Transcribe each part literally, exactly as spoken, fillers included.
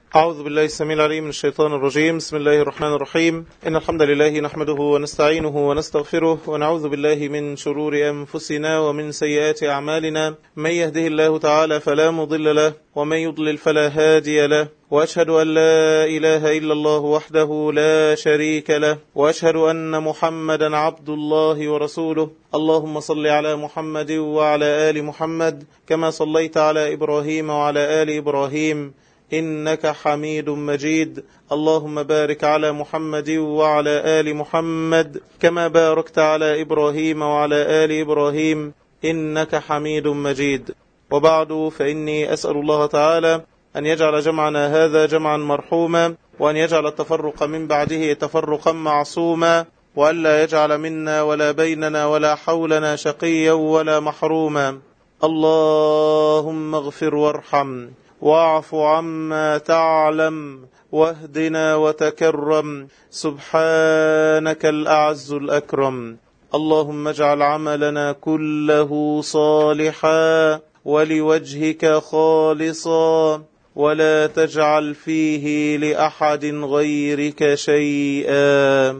أعوذ بالله السميع العليم من الشيطان الرجيم. بسم الله الرحمن الرحيم. إن الحمد لله نحمده ونستعينه ونستغفره ونعوذ بالله من شرور أنفسنا ومن سيئات أعمالنا. من يهده الله تعالى فلا مضل له ومن يضلل فلا هادي له، وأشهد أن لا إله إلا الله وحده لا شريك له، وأشهد أن محمدا عبد الله ورسوله. اللهم صل على محمد وعلى آل محمد كما صليت على إبراهيم وعلى آل إبراهيم إنك حميد مجيد. اللهم بارك على محمد وعلى آل محمد كما باركت على إبراهيم وعلى آل إبراهيم إنك حميد مجيد. وبعد، فإني أسأل الله تعالى أن يجعل جمعنا هذا جمعا مرحوما، وأن يجعل التفرق من بعده تفرقا معصوما، وأن لا يجعل منا ولا بيننا ولا حولنا شقيا ولا محروما. اللهم اغفر وارحم واعف عما تعلم واهدنا وتكرم، سبحانك الأعز الأكرم. اللهم اجعل عملنا كله صالحا ولوجهك خالصا، ولا تجعل فيه لأحد غيرك شيئا.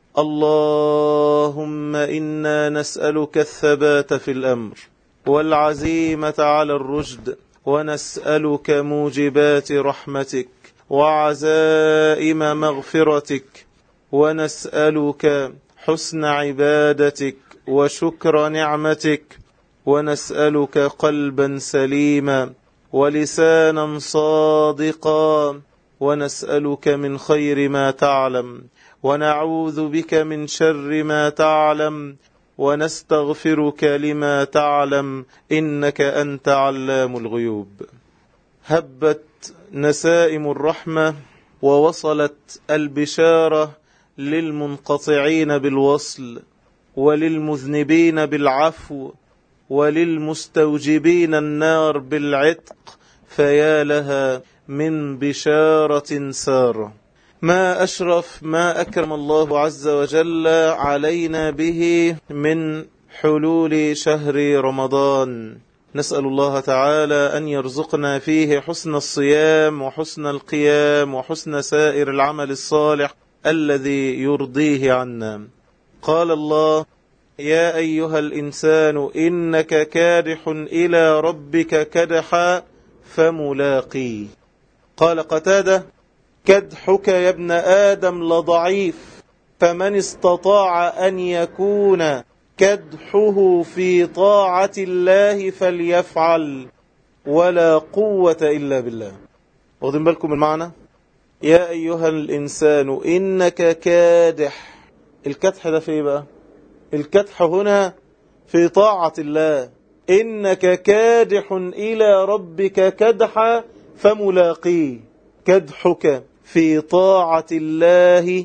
اللهم إنا نسألك الثبات في الأمر والعزيمة على الرشد، ونسألك موجبات رحمتك وعزائم مغفرتك، ونسألك حسن عبادتك وشكر نعمتك، ونسألك قلبا سليما ولسانا صادقا، ونسألك من خير ما تعلم، ونعوذ بك من شر ما تعلم، ونستغفرك لما تعلم، إنك أنت علام الغيوب. هبت نسائم الرحمة ووصلت البشارة للمنقطعين بالوصل، وللمذنبين بالعفو، وللمستوجبين النار بالعتق، فيا لها من بشارة سارة. ما أشرف ما أكرم الله عز وجل علينا به من حلول شهر رمضان. نسأل الله تعالى أن يرزقنا فيه حسن الصيام وحسن القيام وحسن سائر العمل الصالح الذي يرضيه عنا. قال الله: يا أيها الإنسان إنك كادح إلى ربك كدحا فملاقيه. قال قتادة: كدحك يا ابن آدم لضعيف، فمن استطاع أن يكون كدحه في طاعة الله فليفعل، ولا قوة إلا بالله. واخدين بالكم المعنى؟ يا أيها الإنسان إنك كادح. الكدح ده في بقى؟ الكدح هنا في طاعة الله. إنك كادح إلى ربك كدحا فملاقيه. كدحك في طاعة الله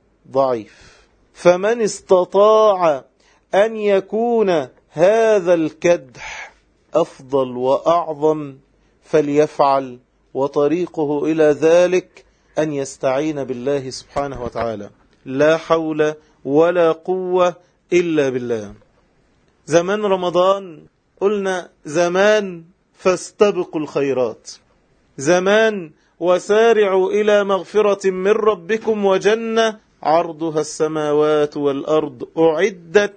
ضعيف، فمن استطاع أن يكون هذا الكدح أفضل وأعظم فليفعل، وطريقه إلى ذلك أن يستعين بالله سبحانه وتعالى. لا حول ولا قوة إلا بالله. زمان رمضان قلنا زمان فاستبقوا الخيرات، زمان وسارعوا إلى مغفرة من ربكم وجنة عرضها السماوات والأرض أعدت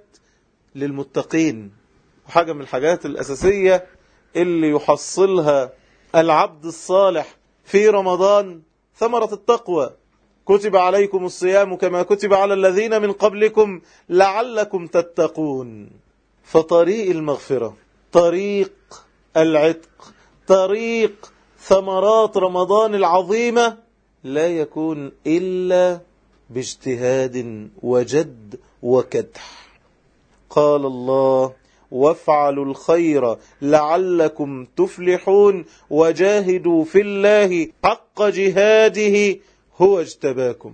للمتقين. وحاجة من الحاجات الأساسية اللي يحصلها العبد الصالح في رمضان ثمرة التقوى. كتب عليكم الصيام كما كتب على الذين من قبلكم لعلكم تتقون. فطريق المغفرة، طريق العتق، طريق ثمرات رمضان العظيمة لا يكون إلا باجتهاد وجد وكدح. قال الله: وافعلوا الخير لعلكم تفلحون وجاهدوا في الله حق جهاده هو اجتباكم.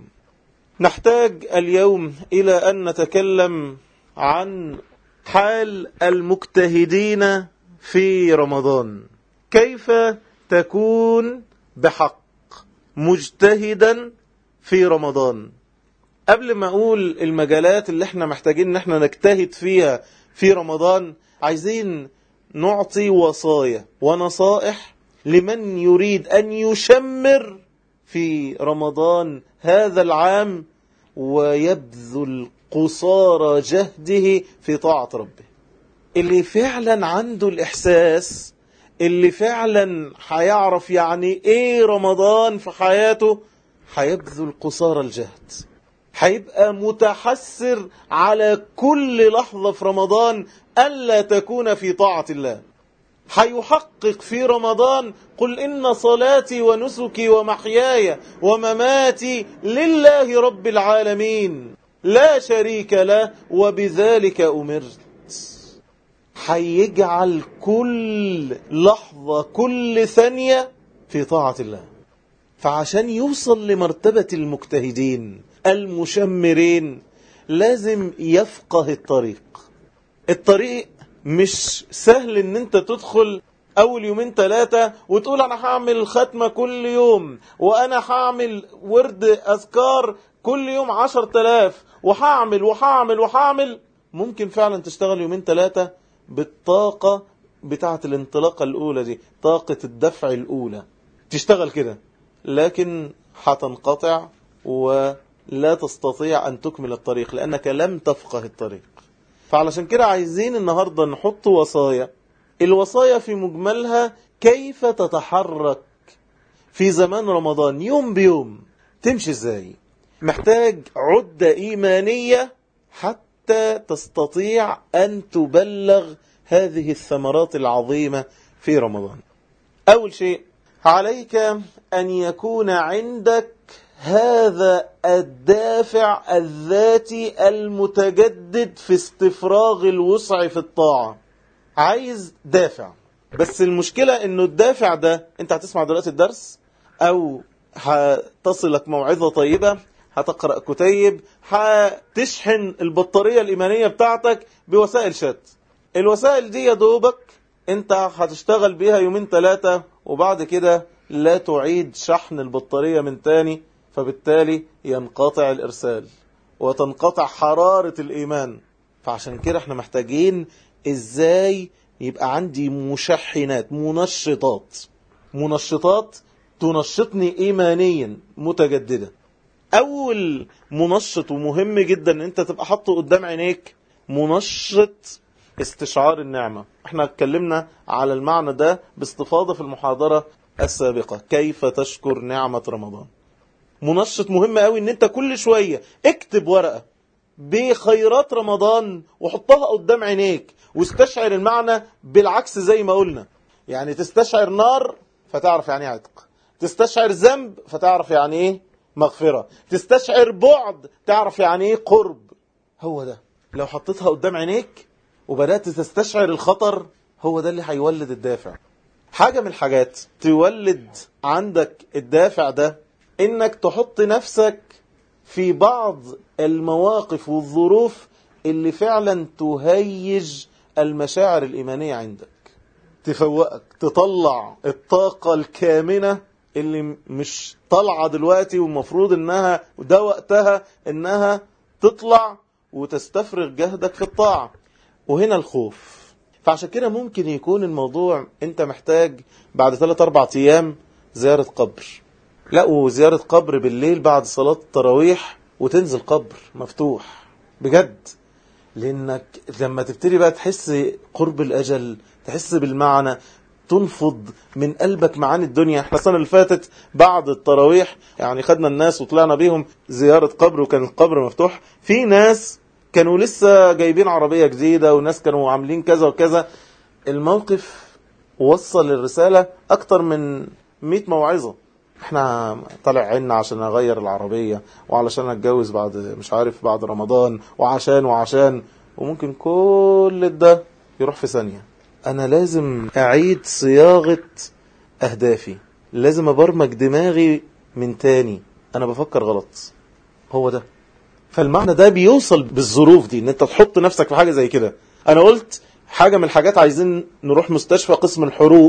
نحتاج اليوم إلى أن نتكلم عن حال المجتهدين في رمضان. كيف تكون بحق مجتهدا في رمضان؟ قبل ما أقول المجالات اللي احنا محتاجين ان احنا نجتهد فيها في رمضان، عايزين نعطي وصايا ونصائح لمن يريد أن يشمر في رمضان هذا العام ويبذل قصارى جهده في طاعة ربه. اللي فعلا عنده الإحساس، اللي فعلا هيعرف يعني ايه رمضان في حياته، هيبذل قصارى الجهد، هيبقى متحسر على كل لحظة في رمضان ألا تكون في طاعة الله. هيحقق في رمضان قل إن صلاتي ونسكي ومحياي ومماتي لله رب العالمين لا شريك له وبذلك أمرت. هيجعل كل لحظة كل ثانية في طاعة الله. فعشان يوصل لمرتبة المجتهدين المشمرين لازم يفقه الطريق. الطريق مش سهل ان انت تدخل اول يومين ثلاثة وتقول انا هعمل ختمة كل يوم، وانا هعمل ورد اذكار كل يوم عشر تلاف، وهعمل وهعمل وهعمل. ممكن فعلا تشتغل يومين ثلاثة بالطاقة بتاعة الانطلاقة الاولى دي، طاقة الدفع الاولى، تشتغل كده، لكن هتنقطع ولا تستطيع ان تكمل الطريق لانك لم تفقه الطريق. فعلشان كده عايزين النهاردة نحط وصايا. الوصايا في مجملها كيف تتحرك في زمان رمضان يوم بيوم، تمشي ازاي. محتاج عدة إيمانية حتى تستطيع أن تبلغ هذه الثمرات العظيمة في رمضان. أول شيء عليك أن يكون عندك هذا الدافع الذاتي المتجدد في استفراغ الوسع في الطاعة. عايز دافع، بس المشكلة انه الدافع ده، انت هتسمع دلوقتي الدرس او هتصلك موعظة طيبة، هتقرأ كتيب، هتشحن البطارية الإيمانية بتاعتك بوسائل شات. الوسائل دي يا دوبك انت هتشتغل بيها يومين ثلاثة وبعد كده لا تعيد شحن البطارية من تاني، فبالتالي ينقطع الإرسال وتنقطع حرارة الإيمان. فعشان كده احنا محتاجين ازاي يبقى عندي مشحنات، منشطات منشطات تنشطني إيمانيا متجددة. أول منشط ومهم جدا ان انت تبقى حاطه قدام عينيك منشط استشعار النعمة. احنا اتكلمنا على المعنى ده باستفاضة في المحاضرة السابقة، كيف تشكر نعمة رمضان. منشط مهم قوي ان انت كل شوية اكتب ورقة بخيرات رمضان وحطها قدام عينيك واستشعر المعنى بالعكس زي ما قلنا. يعني تستشعر نار فتعرف يعني ايه عتق، تستشعر ذنب فتعرف يعني ايه مغفرة، تستشعر بعد تعرف يعني ايه قرب. هو ده لو حطيتها قدام عينيك وبدأت تستشعر الخطر، هو ده اللي هيولد الدافع. حاجة من الحاجات تولد عندك الدافع ده انك تحط نفسك في بعض المواقف والظروف اللي فعلا تهيج المشاعر الإيمانية عندك، تفوقك، تطلع الطاقة الكامنة اللي مش طالعة دلوقتي والمفروض انها ده وقتها انها تطلع وتستفرغ جهدك في الطاعة. وهنا الخوف. فعشان كده ممكن يكون الموضوع انت محتاج بعد ثلاث اربع ايام زيارة قبر. لا، وزيارة قبر بالليل بعد صلاة التراويح وتنزل قبر مفتوح بجد. لانك لما تبتدي بقى تحس قرب الاجل، تحس بالمعنى، تنفض من قلبك معاني الدنيا. احنا السنة اللي فاتت بعد التراويح يعني خدنا الناس وطلعنا بيهم زيارة قبر، وكان القبر مفتوح. في ناس كانوا لسه جايبين عربية جديدة، وناس كانوا عاملين كذا وكذا. الموقف وصل الرسالة اكتر من مئة موعظة. احنا طالع عنا عشان اغير العربية، وعلشان اتجوز بعد مش عارف بعد رمضان، وعشان وعشان وممكن كل ده يروح في ثانية. انا لازم اعيد صياغة اهدافي، لازم ابرمج دماغي من تاني، انا بفكر غلط. هو ده. فالمعنى ده بيوصل بالظروف دي ان انت تحط نفسك في حاجة زي كده. انا قلت حاجة من الحاجات عايزين نروح مستشفى قسم الحروق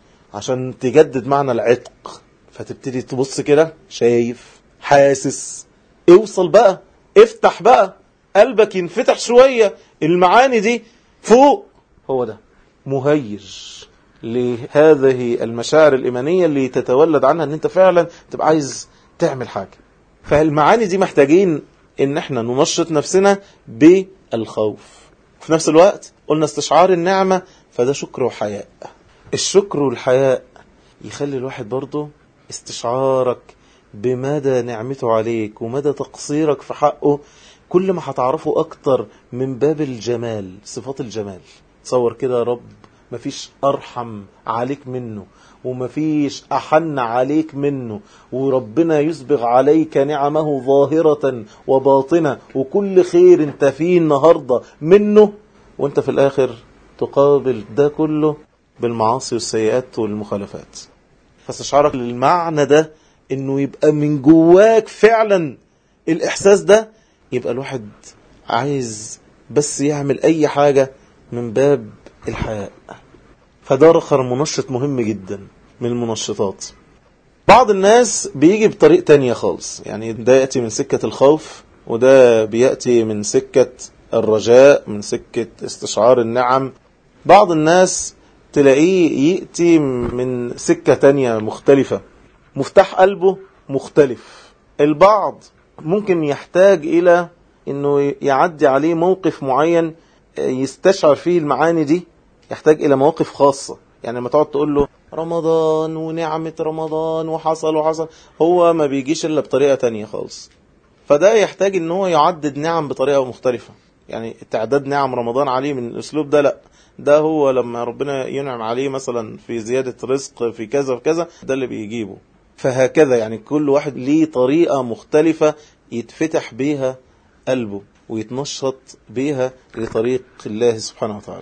عشان تجدد معنى العتق. فتبتدي تبص كده، شايف، حاسس، اوصل بقى، افتح بقى قلبك، ينفتح شوية المعاني دي فوق. هو ده مهيج لهذه المشاعر الإيمانية اللي تتولد عنها ان انت فعلا تبقى عايز تعمل حاجة. فالمعاني دي محتاجين ان احنا ننشط نفسنا بالخوف. في نفس الوقت قلنا استشعار النعمة، فده شكر وحياء. الشكر والحياء يخلي الواحد برضه استشعارك بمدى نعمته عليك ومدى تقصيرك في حقه، كل ما هتعرفه أكتر من باب الجمال، صفات الجمال. تصور كده يا رب مفيش أرحم عليك منه ومفيش أحن عليك منه، وربنا يسبغ عليك نعمه ظاهرة وباطنة، وكل خير انت فيه النهاردة منه، وانت في الآخر تقابل ده كله بالمعاصي والسيئات والمخالفات. فاستشعارك للمعنى ده انه يبقى من جواك فعلا الإحساس ده، يبقى الواحد عايز بس يعمل أي حاجة من باب الحياء. فده رخر منشط مهم جدا من المنشطات. بعض الناس بيجي بطريق تانية خالص، يعني ده يأتي من سكة الخوف، وده بيأتي من سكة الرجاء، من سكة استشعار النعم. بعض الناس تلاقيه يأتي من سكة تانية مختلفة، مفتاح قلبه مختلف. البعض ممكن يحتاج إلى أنه يعدي عليه موقف معين يستشعر فيه المعاني دي، يحتاج إلى مواقف خاصة. يعني لما تقعد تقول له رمضان ونعمة رمضان وحصل وحصل، هو ما بيجيش إلا بطريقة تانية خالص. فده يحتاج أنه هو يعدد نعم بطريقة مختلفة. يعني تعداد نعم رمضان عليه من الأسلوب ده لا، ده هو لما ربنا ينعم عليه مثلا في زيادة رزق في كذا وكذا، ده اللي بيجيبه. فهكذا يعني كل واحد ليه طريقة مختلفة يتفتح بيها قلبه ويتنشط بيها لطريق الله سبحانه وتعالى.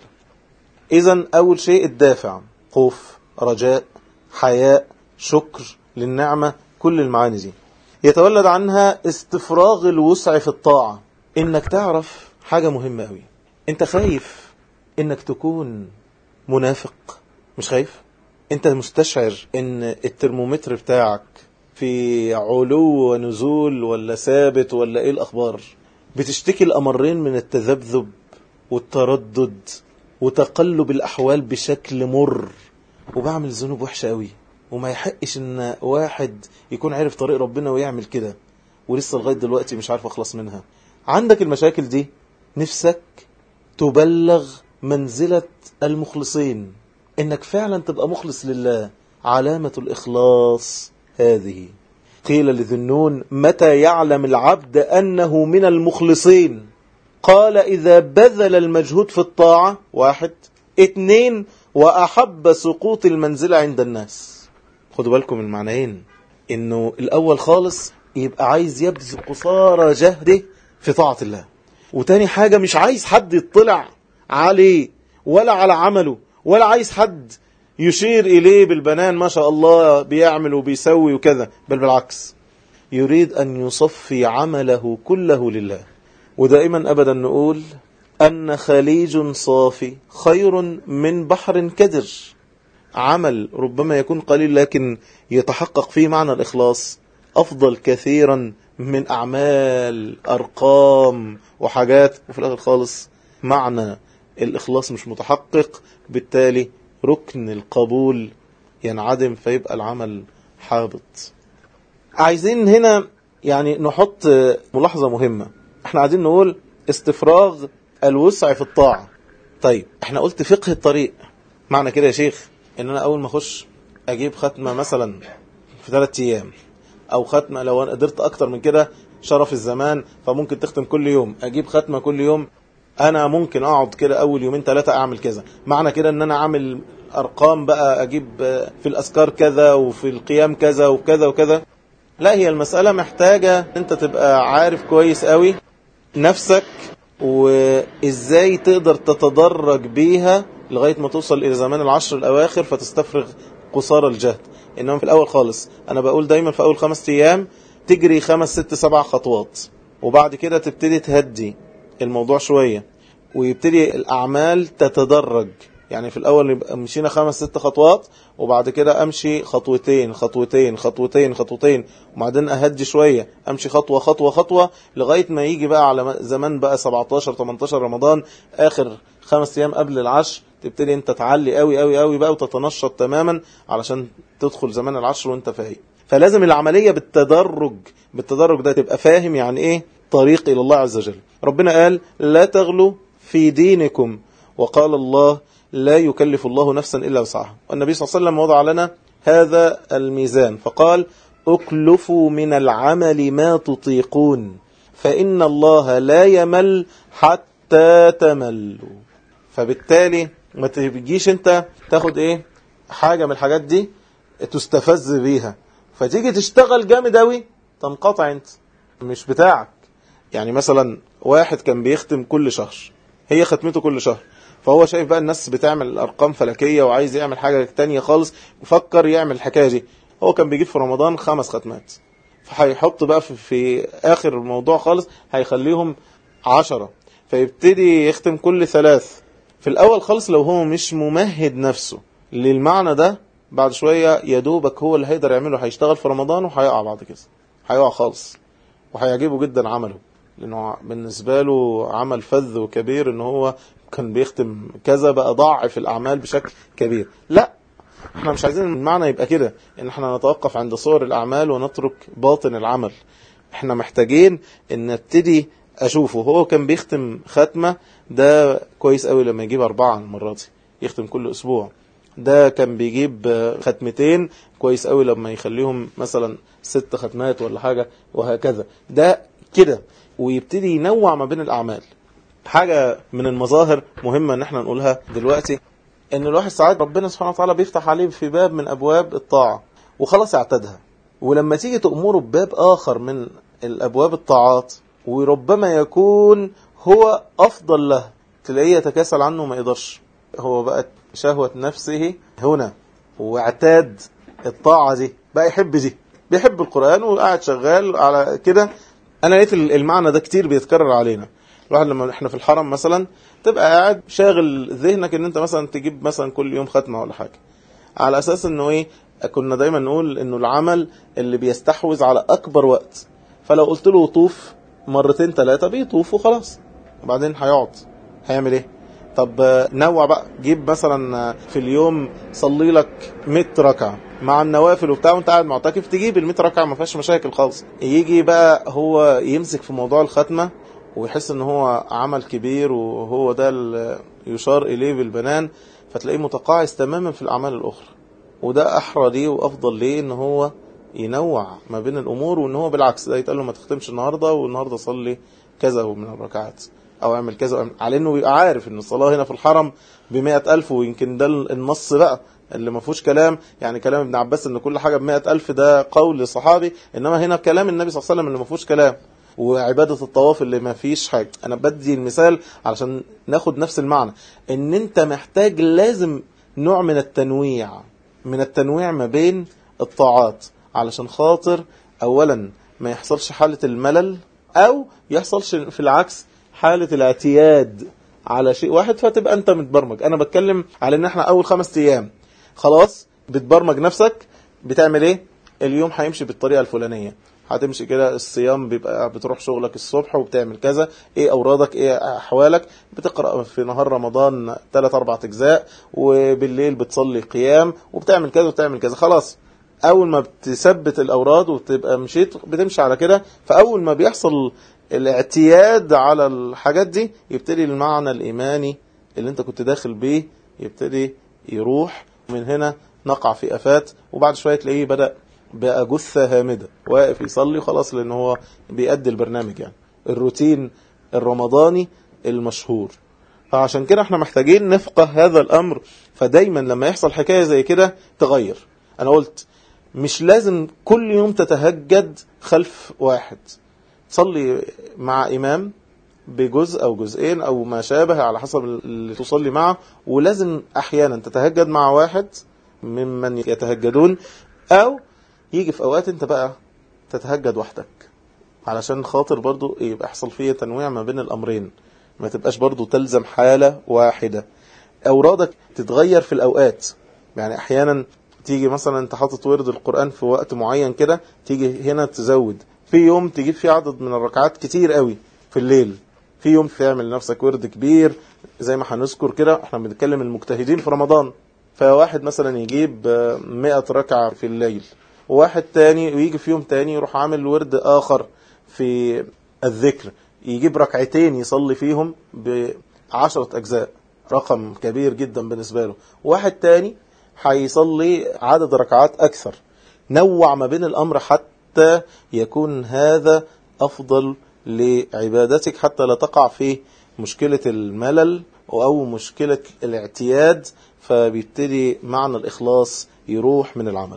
إذن أول شيء الدافع، خوف، رجاء، حياء، شكر للنعمة، كل المعاني دي يتولد عنها استفراغ الوسع في الطاعة. إنك تعرف حاجة مهمة أوي، أنت خايف إنك تكون منافق؟ مش خايف؟ أنت مستشعر إن الترمومتر بتاعك في علو ونزول ولا ثابت ولا إيه الأخبار؟ بتشتكي الأمرين من التذبذب والتردد وتقلب الأحوال بشكل مر، وبعمل ذنوب وحشة قوي، وما يحقش إن واحد يكون عارف طريق ربنا ويعمل كده، ولسه لغاية دلوقتي مش عارف أخلص منها. عندك المشاكل دي، نفسك تبلغ منزلة المخلصين، إنك فعلا تبقى مخلص لله. علامة الإخلاص هذه. قيل لذنون متى يعلم العبد أنه من المخلصين؟ قال إذا بذل المجهود في الطاعة، واحد. اتنين، وأحب سقوط المنزلة عند الناس. خدوا بالكم من المعنيين، إنه الأول خالص يبقى عايز يبذل قصارى جهده في طاعة الله، وتاني حاجة مش عايز حد يطلع عليه ولا على عمله، ولا عايز حد يشير إليه بالبنان ما شاء الله بيعمل وبيسوي وكذا، بل بالعكس يريد أن يصفي عمله كله لله. ودائما أبدا نقول أن خليج صافي خير من بحر كدر. عمل ربما يكون قليل لكن يتحقق فيه معنى الإخلاص أفضل كثيرا من أعمال أرقام وحاجات، وفي الآخر خالص معنى الإخلاص مش متحقق، بالتالي ركن القبول ينعدم، فيبقى العمل حابط. عايزين هنا يعني نحط ملاحظة مهمة. احنا عايزين نقول استفراغ الوسع في الطاعة. طيب احنا قلت فقه الطريق، معنى كده يا شيخ ان انا اول ما اخش اجيب ختمة مثلا في ثلاثة ايام، او ختمة لو انا قدرت اكتر من كده شرف الزمان فممكن تختم كل يوم، اجيب ختمة كل يوم، انا ممكن اقعد كده اول يومين ثلاثة اعمل كذا، معنى كده ان انا اعمل ارقام بقى، اجيب في الاذكار كذا وفي القيام كذا وكذا وكذا. لا، هي المسألة محتاجة انت تبقى عارف كويس قوي نفسك وازاي تقدر تتدرج بيها لغاية ما توصل الى زمان العشر الاواخر فتستفرغ قصارى الجهد. انما في الاول خالص انا بقول دايما في اول خمس ايام تجري خمس ست سبع خطوات، وبعد كده تبتدي تهدي الموضوع شوية ويبتدي الاعمال تتدرج. يعني في الاول يبقى مشينا خمس ست خطوات، وبعد كده امشي خطوتين خطوتين خطوتين خطوتين، وبعدين اهدي شوية امشي خطوة خطوة خطوة، لغاية ما يجي بقى على زمان بقى سبعتاشر تمنتاشر رمضان اخر خمس ايام قبل العشر تبتدي انت تعلي قوي قوي قوي بقى وتتنشط تماما علشان تدخل زمان العشر وانت فاهم. فلازم العملية بالتدرج، بالتدرج ده تبقى فاهم يعني ايه طريق الى الله عز وجل. ربنا قال لا تغلوا في دينكم، وقال الله لا يكلف الله نفسا الا وسعها. والنبي صلى الله عليه وسلم وضع لنا هذا الميزان فقال اكلفوا من العمل ما تطيقون فإن الله لا يمل حتى تملوا. فبالتالي ما تجيش انت تاخد ايه حاجة من الحاجات دي تستفز بيها فتيجي تشتغل جامد اوي تنقطع انت، مش بتاعك. يعني مثلا واحد كان بيختم كل شهر، هي ختمته كل شهر، فهو شايف بقى الناس بتعمل ارقام فلكية وعايز يعمل حاجة تانية خالص وفكر يعمل الحكاية دي. هو كان بيجيب في رمضان خمس ختمات، فهيحط بقى في, في اخر الموضوع خالص هيخليهم عشرة، فيبتدي يختم كل ثلاث. في الاول خالص لو هو مش ممهد نفسه للمعنى ده بعد شوية يدوبك هو اللي هيقدر يعمله، هيشتغل في رمضان وهيقع بعد كده، هيقع خالص وهيعجبه جدا عمله، لانه بالنسبة له عمل فذ وكبير ان هو كان بيختم كذا بقى ضاعف الاعمال بشكل كبير. لا، احنا مش عايزين المعنى يبقى كده ان احنا نتوقف عند صور الاعمال ونترك باطن العمل. احنا محتاجين ان نبتدي اشوفه هو كان بيختم ختمة، ده كويس قوي لما يجيب اربعة المرة دي يختم كل اسبوع. ده كان بيجيب ختمتين، كويس قوي لما يخليهم مثلا ست ختمات ولا حاجة، وهكذا. ده كده ويبتدي ينوع ما بين الاعمال. حاجة من المظاهر مهمة ان احنا نقولها دلوقتي، ان الواحد ساعات ربنا سبحانه وتعالى بيفتح عليه في باب من ابواب الطاعة وخلاص اعتادها، ولما تيجي تأمره بباب اخر من الابواب الطاعات وربما يكون هو افضل له، تلاقيه يتكاسل عنه ما يقدرش. هو بقى شهوة نفسه هنا واعتاد الطاعة دي، بقى يحب دي، بيحب القرآن وقاعد شغال على كده. انا لقيت المعنى ده كتير بيتكرر علينا. الواحد لما احنا في الحرم مثلا تبقى قاعد شاغل ذهنك ان انت مثلا تجيب مثلا كل يوم ختمة ولا حاجة، على اساس انه ايه، كنا دايما نقول انه العمل اللي بيستحوذ على اكبر وقت. فلو قلت له طوف مرتين ثلاثة بيطوف وخلاص، وبعدين هيقعد هيعمل ايه؟ طب نوع بقى، جيب مثلا في اليوم صلي لك مية ركعة مع النوافل وبتاع وانت قاعد معتكف، تجيب ال مية ركعة ما فيهاش مشاكل خالص. يجي بقى هو يمسك في موضوع الختمة ويحس ان هو عمل كبير وهو ده اللي يشار اليه بالبنان، فتلاقيه متقاعس تماما في الاعمال الاخرى. وده احرى ليه وافضل ليه ان هو ينوع ما بين الامور، وان هو بالعكس ده يتقال له ما تختمش النهارده والنهارده صلي كذا من الركعات او اعمل كذا، على انه يبقى عارف ان الصلاه هنا في الحرم بمئة الف، ويمكن ده النص بقى اللي ما فيهوش كلام. يعني كلام ابن عباس ان كل حاجه بمئة الف ده قول صحابي، انما هنا كلام النبي صلى الله عليه وسلم اللي ما فيهوش كلام، وعبادة الطواف اللي ما فيش حاجة. انا بدي المثال علشان ناخد نفس المعنى، ان انت محتاج لازم نوع من التنويع، من التنويع ما بين الطاعات، علشان خاطر اولا ما يحصلش حالة الملل، او يحصلش في العكس حالة الاعتياد على شيء واحد فتبقى انت متبرمج. انا بتكلم على ان احنا اول خمس ايام خلاص بتبرمج نفسك، بتعمل ايه؟ اليوم هيمشي بالطريقة الفلانية، هتمشي كده. الصيام بيبقى بتروح شغلك الصبح وبتعمل كذا، ايه اورادك، ايه احوالك، بتقرأ في نهار رمضان ثلاث اربع اجزاء، وبالليل بتصلي قيام وبتعمل كذا وبتعمل كذا. خلاص اول ما بتثبت الاوراد وتبقى مشيت بتمشي على كده، فاول ما بيحصل الاعتياد على الحاجات دي يبتدي المعنى الايماني اللي انت كنت داخل بيه يبتدي يروح. من هنا نقع في افات، وبعد شوية تلاقيه بدأ بقى جثة هامدة واقف يصلي خلاص، لأنه هو بيأدي البرنامج، يعني الروتين الرمضاني المشهور. فعشان كده احنا محتاجين نفقه هذا الأمر. فدايما لما يحصل حكاية زي كده تغير. أنا قلت مش لازم كل يوم تتهجد خلف واحد، تصلي مع إمام بجزء أو جزئين أو ما شابه على حسب اللي تصلي معه، ولازم أحيانا تتهجد مع واحد ممن يتهجدون، أو يجي في اوقات انت بقى تتهجد وحدك، علشان خاطر برضو يبقى يحصل فيه تنويع ما بين الامرين، ما تبقاش برضو تلزم حالة واحدة. اورادك تتغير في الاوقات، يعني احيانا تيجي مثلا انت حاطط ورد القرآن في وقت معين كده، تيجي هنا تزود في يوم تجيب فيه عدد من الركعات كتير قوي في الليل، في يوم تعمل لنفسك ورد كبير زي ما هنذكر كده، احنا بنتكلم المجتهدين في رمضان. فواحد مثلا يجيب مئة ركعة في الليل، وواحد تاني ويجي في يوم تاني يروح عامل ورد آخر في الذكر، يجيب ركعتين يصلي فيهم بعشرة أجزاء، رقم كبير جدا بالنسبة له. واحد تاني هيصلي عدد ركعات أكثر. نوع ما بين الأمر حتى يكون هذا أفضل لعبادتك، حتى لا تقع في مشكلة الملل أو مشكلة الاعتياد، فبيبتدي معنى الإخلاص يروح من العمل.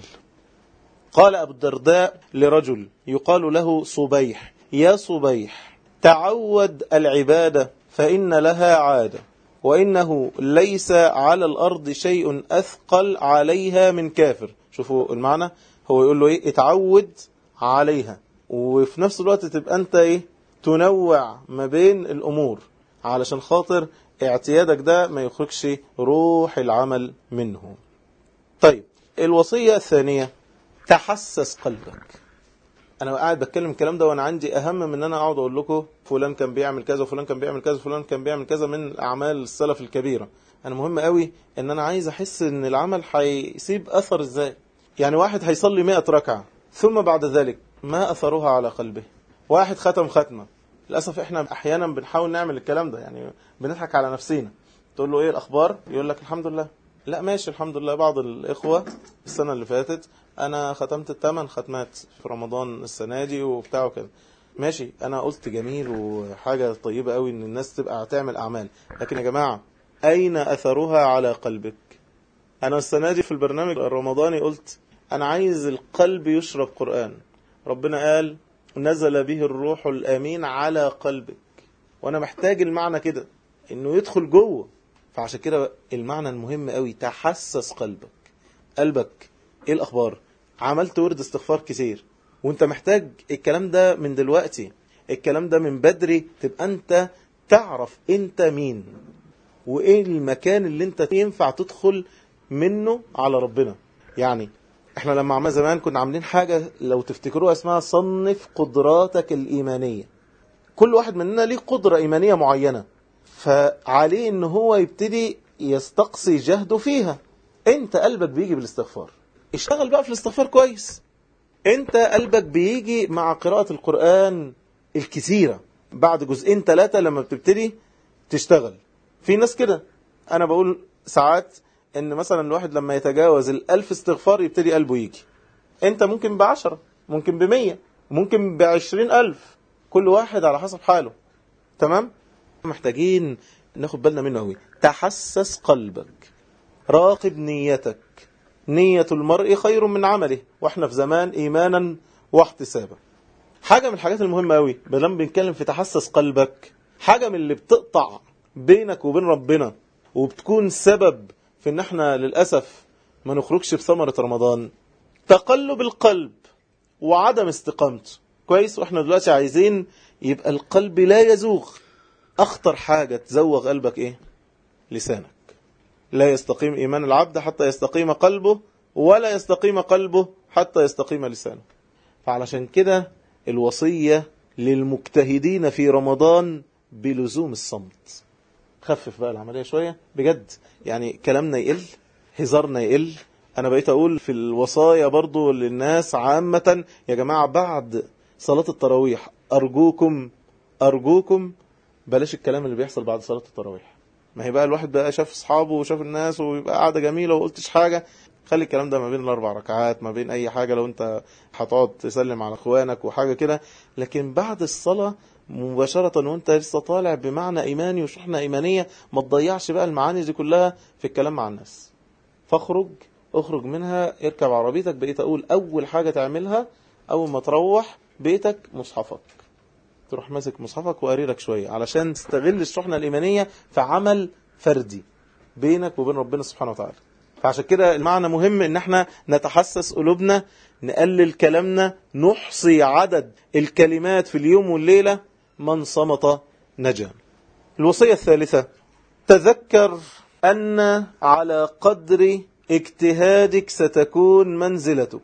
قال أبو الدرداء لرجل يقال له صبيح: يا صبيح، تعود العبادة فإن لها عادة، وإنه ليس على الأرض شيء أثقل عليها من كافر. شوفوا المعنى، هو يقول له إيه؟ اتعود عليها، وفي نفس الوقت تبقى أنت إيه؟ تنوع ما بين الأمور، علشان خاطر اعتيادك ده ما يخرجش روح العمل منه. طيب، الوصية الثانية: تحسس قلبك. أنا قاعد بتكلم الكلام ده وأنا عندي أهم من أن أنا أقعد أقول لكم فلان كان بيعمل كذا وفلان كان بيعمل كذا وفلان كان بيعمل كذا من أعمال السلف الكبيرة. أنا مهم قوي أن أنا عايز أحس أن العمل هيسيب أثر إزاي. يعني واحد هيصلي مئة ركعة ثم بعد ذلك ما أثرها على قلبه. واحد ختم ختمة، للأسف إحنا أحيانا بنحاول نعمل الكلام ده، يعني بنضحك على نفسينا. تقول له إيه الأخبار؟ يقول لك الحمد لله. لا ماشي الحمد لله. بعض الإخوة السنة اللي فاتت أنا ختمت الثمان ختمات في رمضان السنة دي وبتاعه كده، ماشي. أنا قلت جميل وحاجة طيبة قوي إن الناس تبقى تعمل أعمال، لكن يا جماعة أين أثرها على قلبك؟ أنا السنة دي في البرنامج الرمضاني قلت أنا عايز القلب يشرب قرآن. ربنا قال نزل به الروح الأمين على قلبك، وأنا محتاج المعنى كده إنه يدخل جوه. فعشان كده المعنى المهم قوي تحسس قلبك. قلبك إيه الأخبار؟ عملت ورد استغفار كتير وانت محتاج الكلام ده من دلوقتي، الكلام ده من بدري، تبقى انت تعرف انت مين وايه المكان اللي انت ينفع تدخل منه على ربنا. يعني احنا لما عملنا زمان كنا عاملين حاجة لو تفتكروها اسمها صنف قدراتك الإيمانية. كل واحد مننا ليه قدرة إيمانية معينة، فعليه ان هو يبتدي يستقصي جهده فيها. انت قلبك بيجي بالاستغفار، اشتغل بقى في الاستغفار كويس. انت قلبك بيجي مع قراءة القرآن الكثيرة بعد جزئين ثلاثة لما بتبتدي تشتغل. في ناس كده، انا بقول ساعات ان مثلا الواحد لما يتجاوز الالف استغفار يبتدي قلبه يجي. انت ممكن بعشرة، ممكن بمية، ممكن بعشرين الف، كل واحد على حسب حاله. تمام؟ محتاجين ناخد بالنا منه قوي. تحسس قلبك، راقب نيتك. نية المرء خير من عمله، واحنا في زمان ايمانا واحتسابا. حاجة من الحاجات المهمة قوي بدل بنتكلم في تحسس قلبك، حاجة من اللي بتقطع بينك وبين ربنا وبتكون سبب في ان احنا للأسف ما نخرجش بثمرة رمضان: تقلب القلب وعدم استقامته. كويس؟ واحنا دلوقتي عايزين يبقى القلب لا يزوغ. اخطر حاجة تزوغ قلبك ايه؟ لسانك. لا يستقيم إيمان العبد حتى يستقيم قلبه، ولا يستقيم قلبه حتى يستقيم لسانه. فعلشان كده الوصية للمجتهدين في رمضان بلزوم الصمت. خفف بقى العملية شوية بجد، يعني كلامنا يقل، هزارنا يقل. أنا بقيت أقول في الوصايا برضو للناس عامة: يا جماعة بعد صلاة التراويح أرجوكم أرجوكم بلاش الكلام اللي بيحصل بعد صلاة التراويح. ما هي بقى الواحد بقى شاف اصحابه وشاف الناس ويبقى قاعده جميله وقلتش حاجه. خلي الكلام ده ما بين الاربع ركعات، ما بين اي حاجه، لو انت هتقعد تسلم على اخوانك وحاجه كده. لكن بعد الصلاه مباشره وانت لسه طالع بمعنى ايماني وشحنه ايمانيه، ما تضيعش بقى المعاني دي كلها في الكلام مع الناس. فاخرج اخرج منها، اركب عربيتك. بقيت اقول اول حاجه تعملها اول ما تروح بيتك مصحفك، تروح ماسك مصحفك وقريلك شوية علشان تستغل الشحنة الإيمانية في عمل فردي بينك وبين ربنا سبحانه وتعالى. فعشان كده المعنى مهم ان احنا نتحسس قلوبنا، نقلل كلامنا، نحصي عدد الكلمات في اليوم والليلة. من صمت نجا. الوصية الثالثة: تذكر أن على قدر اجتهادك ستكون منزلتك،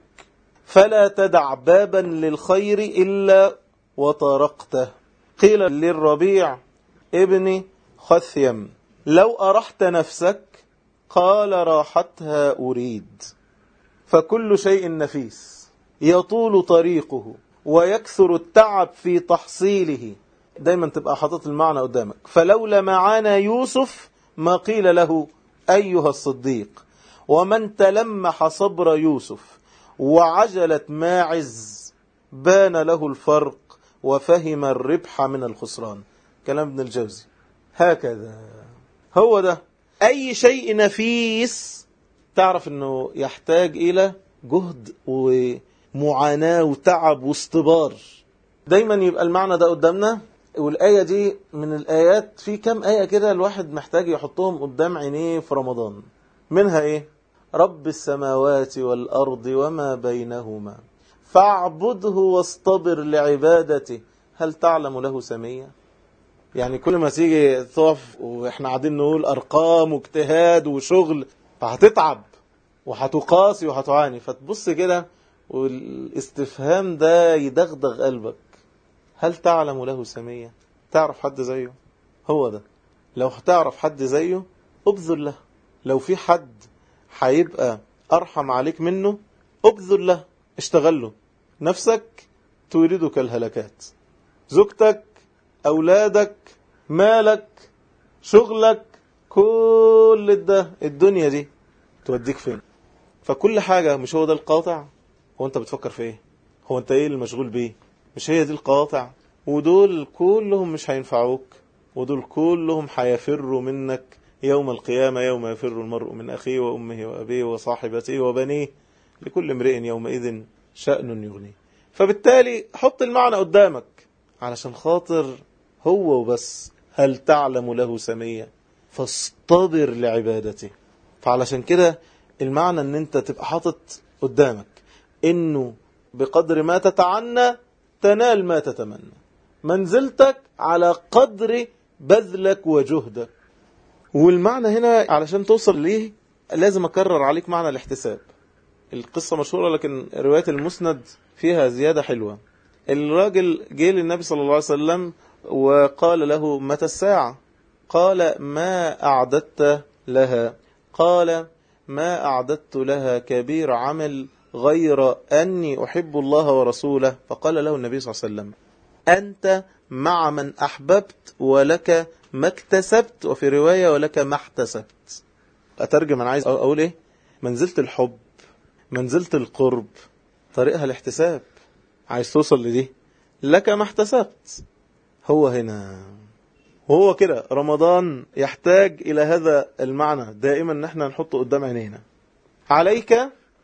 فلا تدع بابا للخير إلا وطرقته. قيل للربيع: ابن خثيم لو أرحت نفسك قال راحتها أريد. فكل شيء نفيس يطول طريقه ويكثر التعب في تحصيله. دايما تبقى حاطط المعنى قدامك. فلولا معانا يوسف ما قيل له أيها الصديق. ومن تلمح صبر يوسف وعجلت ماعز بان له الفرق وفهم الربح من الخسران. كلام ابن الجوزي. هكذا هو ده. أي شيء نفيس تعرف أنه يحتاج إلى جهد ومعاناة وتعب واستبار. دايما يبقى المعنى ده قدامنا. والآية دي من الآيات، في كم آية كده الواحد محتاج يحطهم قدام عينيه في رمضان. منها إيه؟ رب السماوات والأرض وما بينهما فاعبده واصطبر لعبادته هل تعلم له سميا. يعني كل ما تيجي تقف واحنا قاعدين نقول أرقام واجتهاد وشغل، فهتتعب وهتقاسي وهتعاني، فتبص كده والاستفهام ده يدغدغ قلبك. هل تعلم له سميا؟ تعرف حد زيه؟ هو ده. لو هتعرف حد زيه ابذل له. لو في حد هيبقى أرحم عليك منه ابذل له، اشتغل له. نفسك تريدك الهلكات، زوجتك، أولادك، مالك، شغلك، كل ده الدنيا دي توديك فين؟ فكل حاجة مش هو ده القاطع. هو أنت بتفكر في إيه؟ هو أنت إيه المشغول بيه؟ مش هي دي القاطع. ودول كلهم مش هينفعوك، ودول كلهم هيفروا منك يوم القيامة، يوم يفر المرء من أخيه وأمه وأبيه وصاحبته وبنيه لكل امرئ يومئذ شأن يغنيه. فبالتالي حط المعنى قدامك علشان خاطر هو وبس. هل تعلم له سميا فاصطبر لعبادته. فعلشان كده المعنى ان انت تبقى حاطط قدامك انه بقدر ما تتعنى تنال ما تتمنى. منزلتك على قدر بذلك وجهدك. والمعنى هنا علشان توصل ليه لازم أكرر عليك معنى الاحتساب. القصة مشهورة لكن رواية المسند فيها زيادة حلوة. الراجل جه للنبي صلى الله عليه وسلم وقال له متى الساعة؟ قال ما أعددت لها؟ قال ما أعددت لها كبير عمل غير أني أحب الله ورسوله. فقال له النبي صلى الله عليه وسلم أنت مع من أحببت ولك ما اكتسبت، وفي رواية ولك ما احتسبت. أترجم، أنا عايز أقول إيه؟ منزلة الحب، منزلة القرب، طريقها الاحتساب. عايز توصل لدي لك ما احتسبت. هو هنا وهو كده. رمضان يحتاج إلى هذا المعنى دائما ان احنا نحطه قدام عينينا. عليك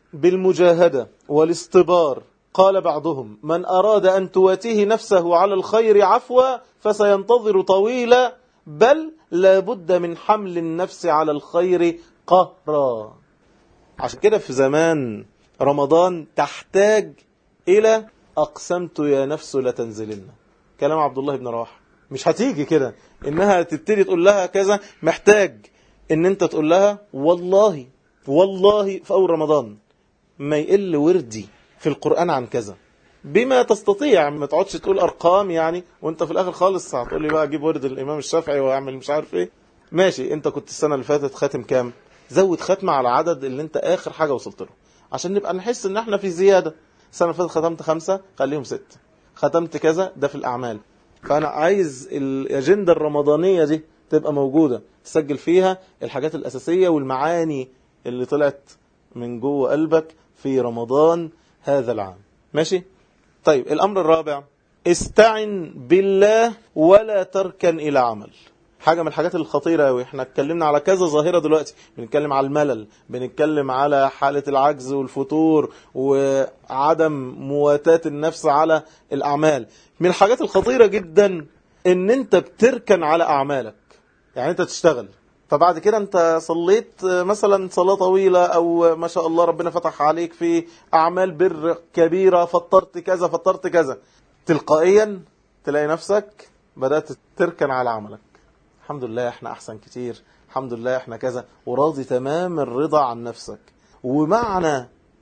بالمجاهدة والاصطبار. قال بعضهم من أراد أن تواتيه نفسه على الخير عفوا فسينتظر طويلا، بل لابد من حمل النفس على الخير قهرا. عشان كده في زمان رمضان تحتاج إلى أقسمت يا نفس لتنزلن. كلام عبد الله بن رواحة. مش هتيجي كده إنها تبتدي تقول لها كذا، محتاج إن أنت تقول لها والله والله في أول رمضان ما يقل وردي في القرآن عن كذا بما تستطيع. ما تقعدش تقول أرقام يعني وانت في الآخر خالص هتقول لي بقى أجيب ورد الإمام الشافعي وأعمل مش عارف إيه. ماشي، انت كنت السنة اللي فاتت خاتم كام؟ زود ختمة على عدد اللي انت آخر حاجة وصلت له عشان نبقى نحس ان احنا في زيادة. السنة اللي فاتت ختمت خمسة، خليهم ستة. ختمت كذا، ده في الأعمال. فأنا عايز الأجندة الرمضانية دي تبقى موجودة، تسجل فيها الحاجات الأساسية والمعاني اللي طلعت من جوه قلبك في رمضان هذا العام. ماشي؟ طيب الأمر الرابع، استعن بالله ولا تركن إلى عمل. حاجة من الحاجات الخطيرة أوي. احنا اتكلمنا على كذا ظاهرة دلوقتي. بنتكلم على الملل، بنتكلم على حالة العجز والفتور وعدم مواتاة النفس على الأعمال. من الحاجات الخطيرة جدا ان انت بتركن على أعمالك. يعني انت تشتغل، فبعد كده انت صليت مثلا صلاة طويلة او ما شاء الله ربنا فتح عليك في اعمال بر كبيرة، فطرت كذا فطرت كذا، تلقائيا تلاقي نفسك بدأت تركن على عملك. الحمد لله احنا احسن كتير، الحمد لله احنا كذا، وراضي تمام الرضا عن نفسك. ومعنى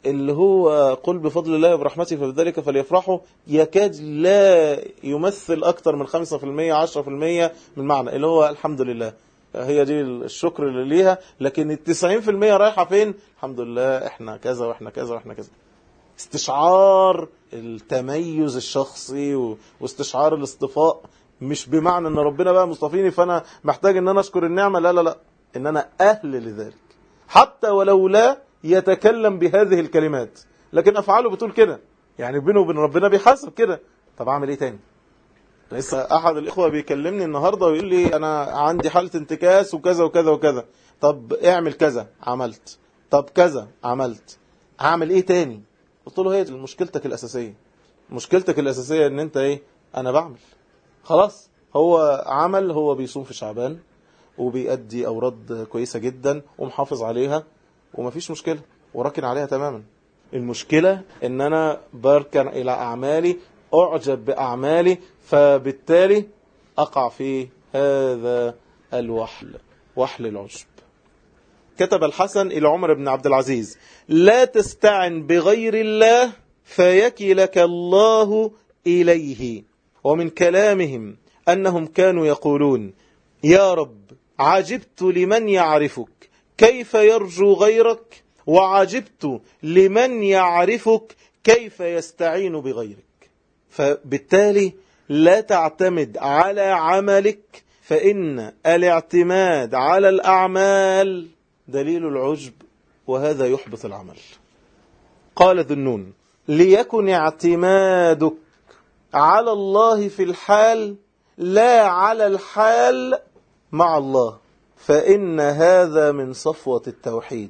اللي هو قل بفضل الله وبرحمته فبذلك فليفرحوا يكاد لا يمثل أكتر من خمسة في المية عشرة في المية من معنى اللي هو الحمد لله. هي دي الشكر اللي ليها، لكن التسعين في المية رايحة فين؟ الحمد لله احنا كذا واحنا كذا واحنا كذا. استشعار التميز الشخصي واستشعار الاصطفاء، مش بمعنى ان ربنا بقى مصطفيني فانا محتاج ان انا اشكر النعمة، لا لا لا، ان انا اهل لذلك حتى ولو لا يتكلم بهذه الكلمات، لكن افعاله بتقول كده. يعني بينه وبين ربنا بيحاسب كده. طب اعمل ايه تاني؟ لسه احد الاخوة بيكلمني النهاردة ويقول لي انا عندي حالة انتكاس وكذا وكذا وكذا. طب اعمل كذا، عملت. طب كذا، عملت. هعمل ايه تاني؟ قلت له هي مشكلتك الاساسية. مشكلتك الاساسية ان انت ايه؟ انا بعمل. خلاص، هو عمل، هو بيصوم في شعبان وبيأدي أوراد كويسة جدا ومحافظ عليها ومفيش مشكلة وراكن عليها تماما. المشكلة ان انا بركن الى اعمالي، اعجب باعمالي، فبالتالي اقع في هذا الوحل، وحل العجب. كتب الحسن الى عمر بن عبد العزيز: لا تستعن بغير الله فيكلك الله اليه. ومن كلامهم انهم كانوا يقولون: يا رب عجبت لمن يعرفك كيف يرجو غيرك، وعجبت لمن يعرفك كيف يستعين بغيرك. فبالتالي لا تعتمد على عملك، فإن الاعتماد على الأعمال دليل العجب، وهذا يحبط العمل. قال ذو النون: ليكن اعتمادك على الله في الحال لا على الحال مع الله، فإن هذا من صفوة التوحيد.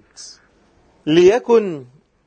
ليكن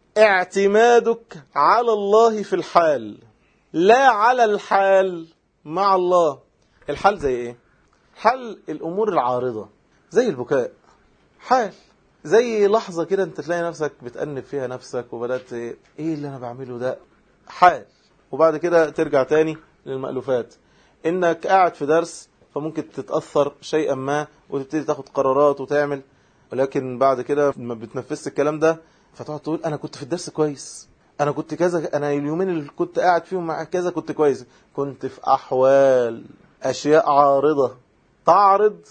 اعتمادك على الله في الحال لا على الحال مع الله. الحال زي ايه؟ حال الأمور العارضة، زي البكاء، حال زي لحظة كده انت تلاقي نفسك بتأنب فيها نفسك وبدأت ايه اللي انا بعمله ده، حال. وبعد كده ترجع تاني للمألوفات، انك قاعد في درس فممكن تتأثر شيئا ما وتبتدي تاخد قرارات وتعمل، ولكن بعد كده ما بتنفذش الكلام ده فتقعد تقول انا كنت في الدرس كويس، انا كنت كذا، انا اليومين اللي كنت قاعد فيهم مع كذا كنت كويس. كنت في احوال اشياء عارضة تعرض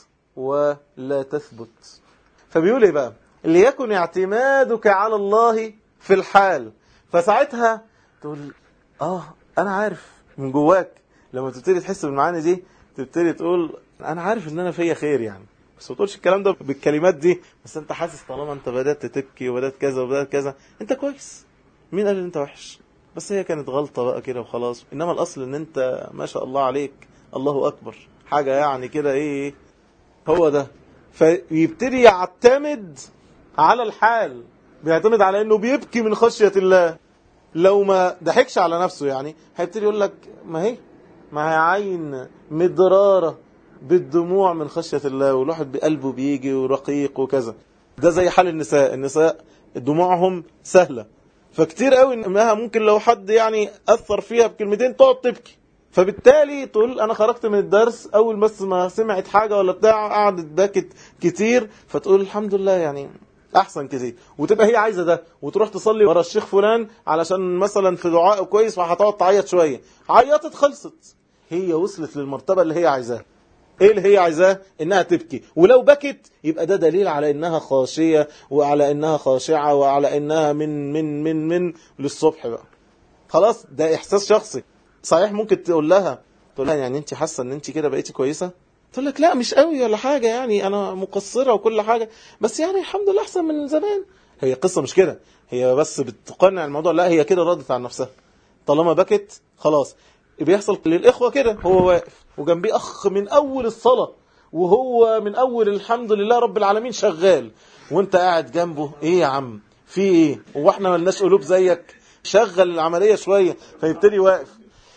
ولا تثبت. فبيقول ايه بقى؟ ليكن اعتمادك على الله في الحال. فساعتها تقول اه انا عارف من جواك، لما تبتدي تحس بالمعاني دي تبتدي تقول انا عارف ان انا فيا خير يعني، بس ما تقولش الكلام ده بالكلمات دي، بس انت حاسس طالما انت بدأت تبكي وبدأت كذا وبدأت كذا انت كويس. مين قال ان انت وحش؟ بس هي كانت غلطة بقى كده وخلاص، انما الاصل ان انت ما شاء الله عليك، الله اكبر، حاجة يعني كده ايه. هو ده. فيبتدي يعتمد على الحال، بيعتمد على انه بيبكي من خشية الله. لو ما ضحكش على نفسه يعني هيبتدي يقول لك ما هي ما هي عين مدرارة بالدموع من خشية الله، والواحد بقلبه بيجي ورقيق وكذا. ده زي حال النساء، النساء دموعهم سهلة، فكتير قوي انها ممكن لو حد يعني اثر فيها بكلمتين تقعد تبكي. فبالتالي تقول انا خرجت من الدرس اول بس ما سمعت حاجة ولا بتاع قعدت باكت كتير، فتقول الحمد لله يعني احسن كتير، وتبقى هي عايزة ده، وتروح تصلي ورا الشيخ فلان علشان مثلا في دعاء كويس فهتقعد تعيط شوية، عيطت خلصت، هي وصلت للمرتبة اللي هي عايزاها. ايه اللي هي عايزاه؟ انها تبكي، ولو بكت يبقى ده دليل على انها خاشية وعلى انها خاشعة وعلى انها من من من من للصبح بقى. خلاص ده احساس شخصي. صحيح ممكن تقول لها تقول لها يعني انت حاسة ان انت كده بقيتي كويسة؟ تقول لك لا مش قوي ولا حاجة، يعني انا مقصرة وكل حاجة، بس يعني الحمد لله احسن من زمان. هي قصة مش كده، هي بس بتقنع الموضوع. لا هي كده ردت عن نفسها، طالما بكت خلاص. بيحصل للإخوة كده، هو واقف وجنبيه أخ من أول الصلاة وهو من أول الحمد لله رب العالمين شغال، وانت قاعد جنبه ايه يا عم في ايه، واحنا ملناش قلوب زيك، شغل العملية شوية. فيبتدي واقف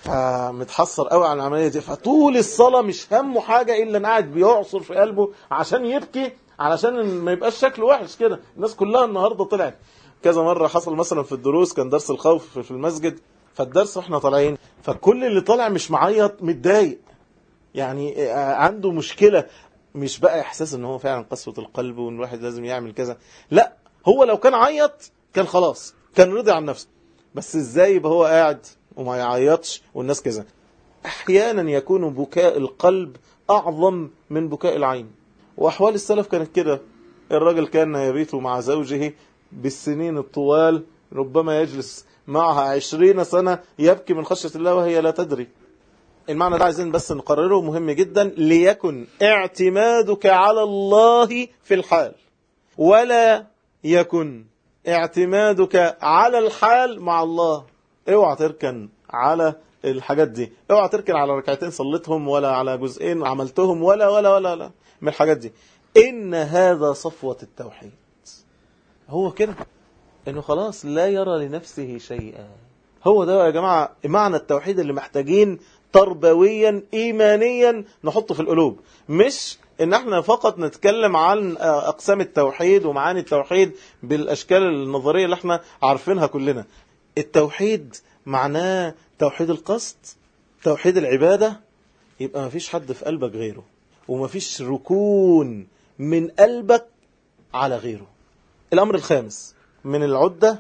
فمتحسر قوي على العملية دي، فطول الصلاة مش همه حاجة إلا أن قاعد بيعصر في قلبه عشان يبكي، علشان ما يبقاش شكله وحش كده. الناس كلها النهاردة طلعت كذا مرة، حصل مثلا في الدروس كان درس الخوف في المسجد، فالدرس احنا طالعين، فكل اللي طالع مش معيط متضايق، يعني عنده مشكلة، مش بقى احساس ان هو فعلا قسوة القلب وان الواحد لازم يعمل كذا، لا هو لو كان عيط كان خلاص كان رضي عن نفسه. بس ازاي يبقى هو قاعد وما يعيطش والناس كذا؟ احيانا يكون بكاء القلب اعظم من بكاء العين، واحوال السلف كانت كده. الرجل كان يبيت مع زوجه بالسنين الطوال، ربما يجلس معها عشرين سنة يبكي من خشية الله وهي لا تدري. المعنى ده عايزين بس نقرره، مهم جدا. ليكن اعتمادك على الله في الحال، ولا يكن اعتمادك على الحال مع الله. اوعى تركن على الحاجات دي، اوعى تركن على ركعتين صليتهم، ولا على جزئين عملتهم، ولا ولا ولا لا من الحاجات دي. إن هذا صفوة التوحيد. هو كده، إنه خلاص لا يرى لنفسه شيئا. هو ده يا جماعة معنى التوحيد اللي محتاجين تربويا إيمانيا نحطه في القلوب. مش إن احنا فقط نتكلم عن أقسام التوحيد ومعاني التوحيد بالأشكال النظرية اللي احنا عارفينها كلنا. التوحيد معناه توحيد القصد، توحيد العبادة. يبقى ما فيش حد في قلبك غيره، وما فيش ركون من قلبك على غيره. الأمر الخامس من العدة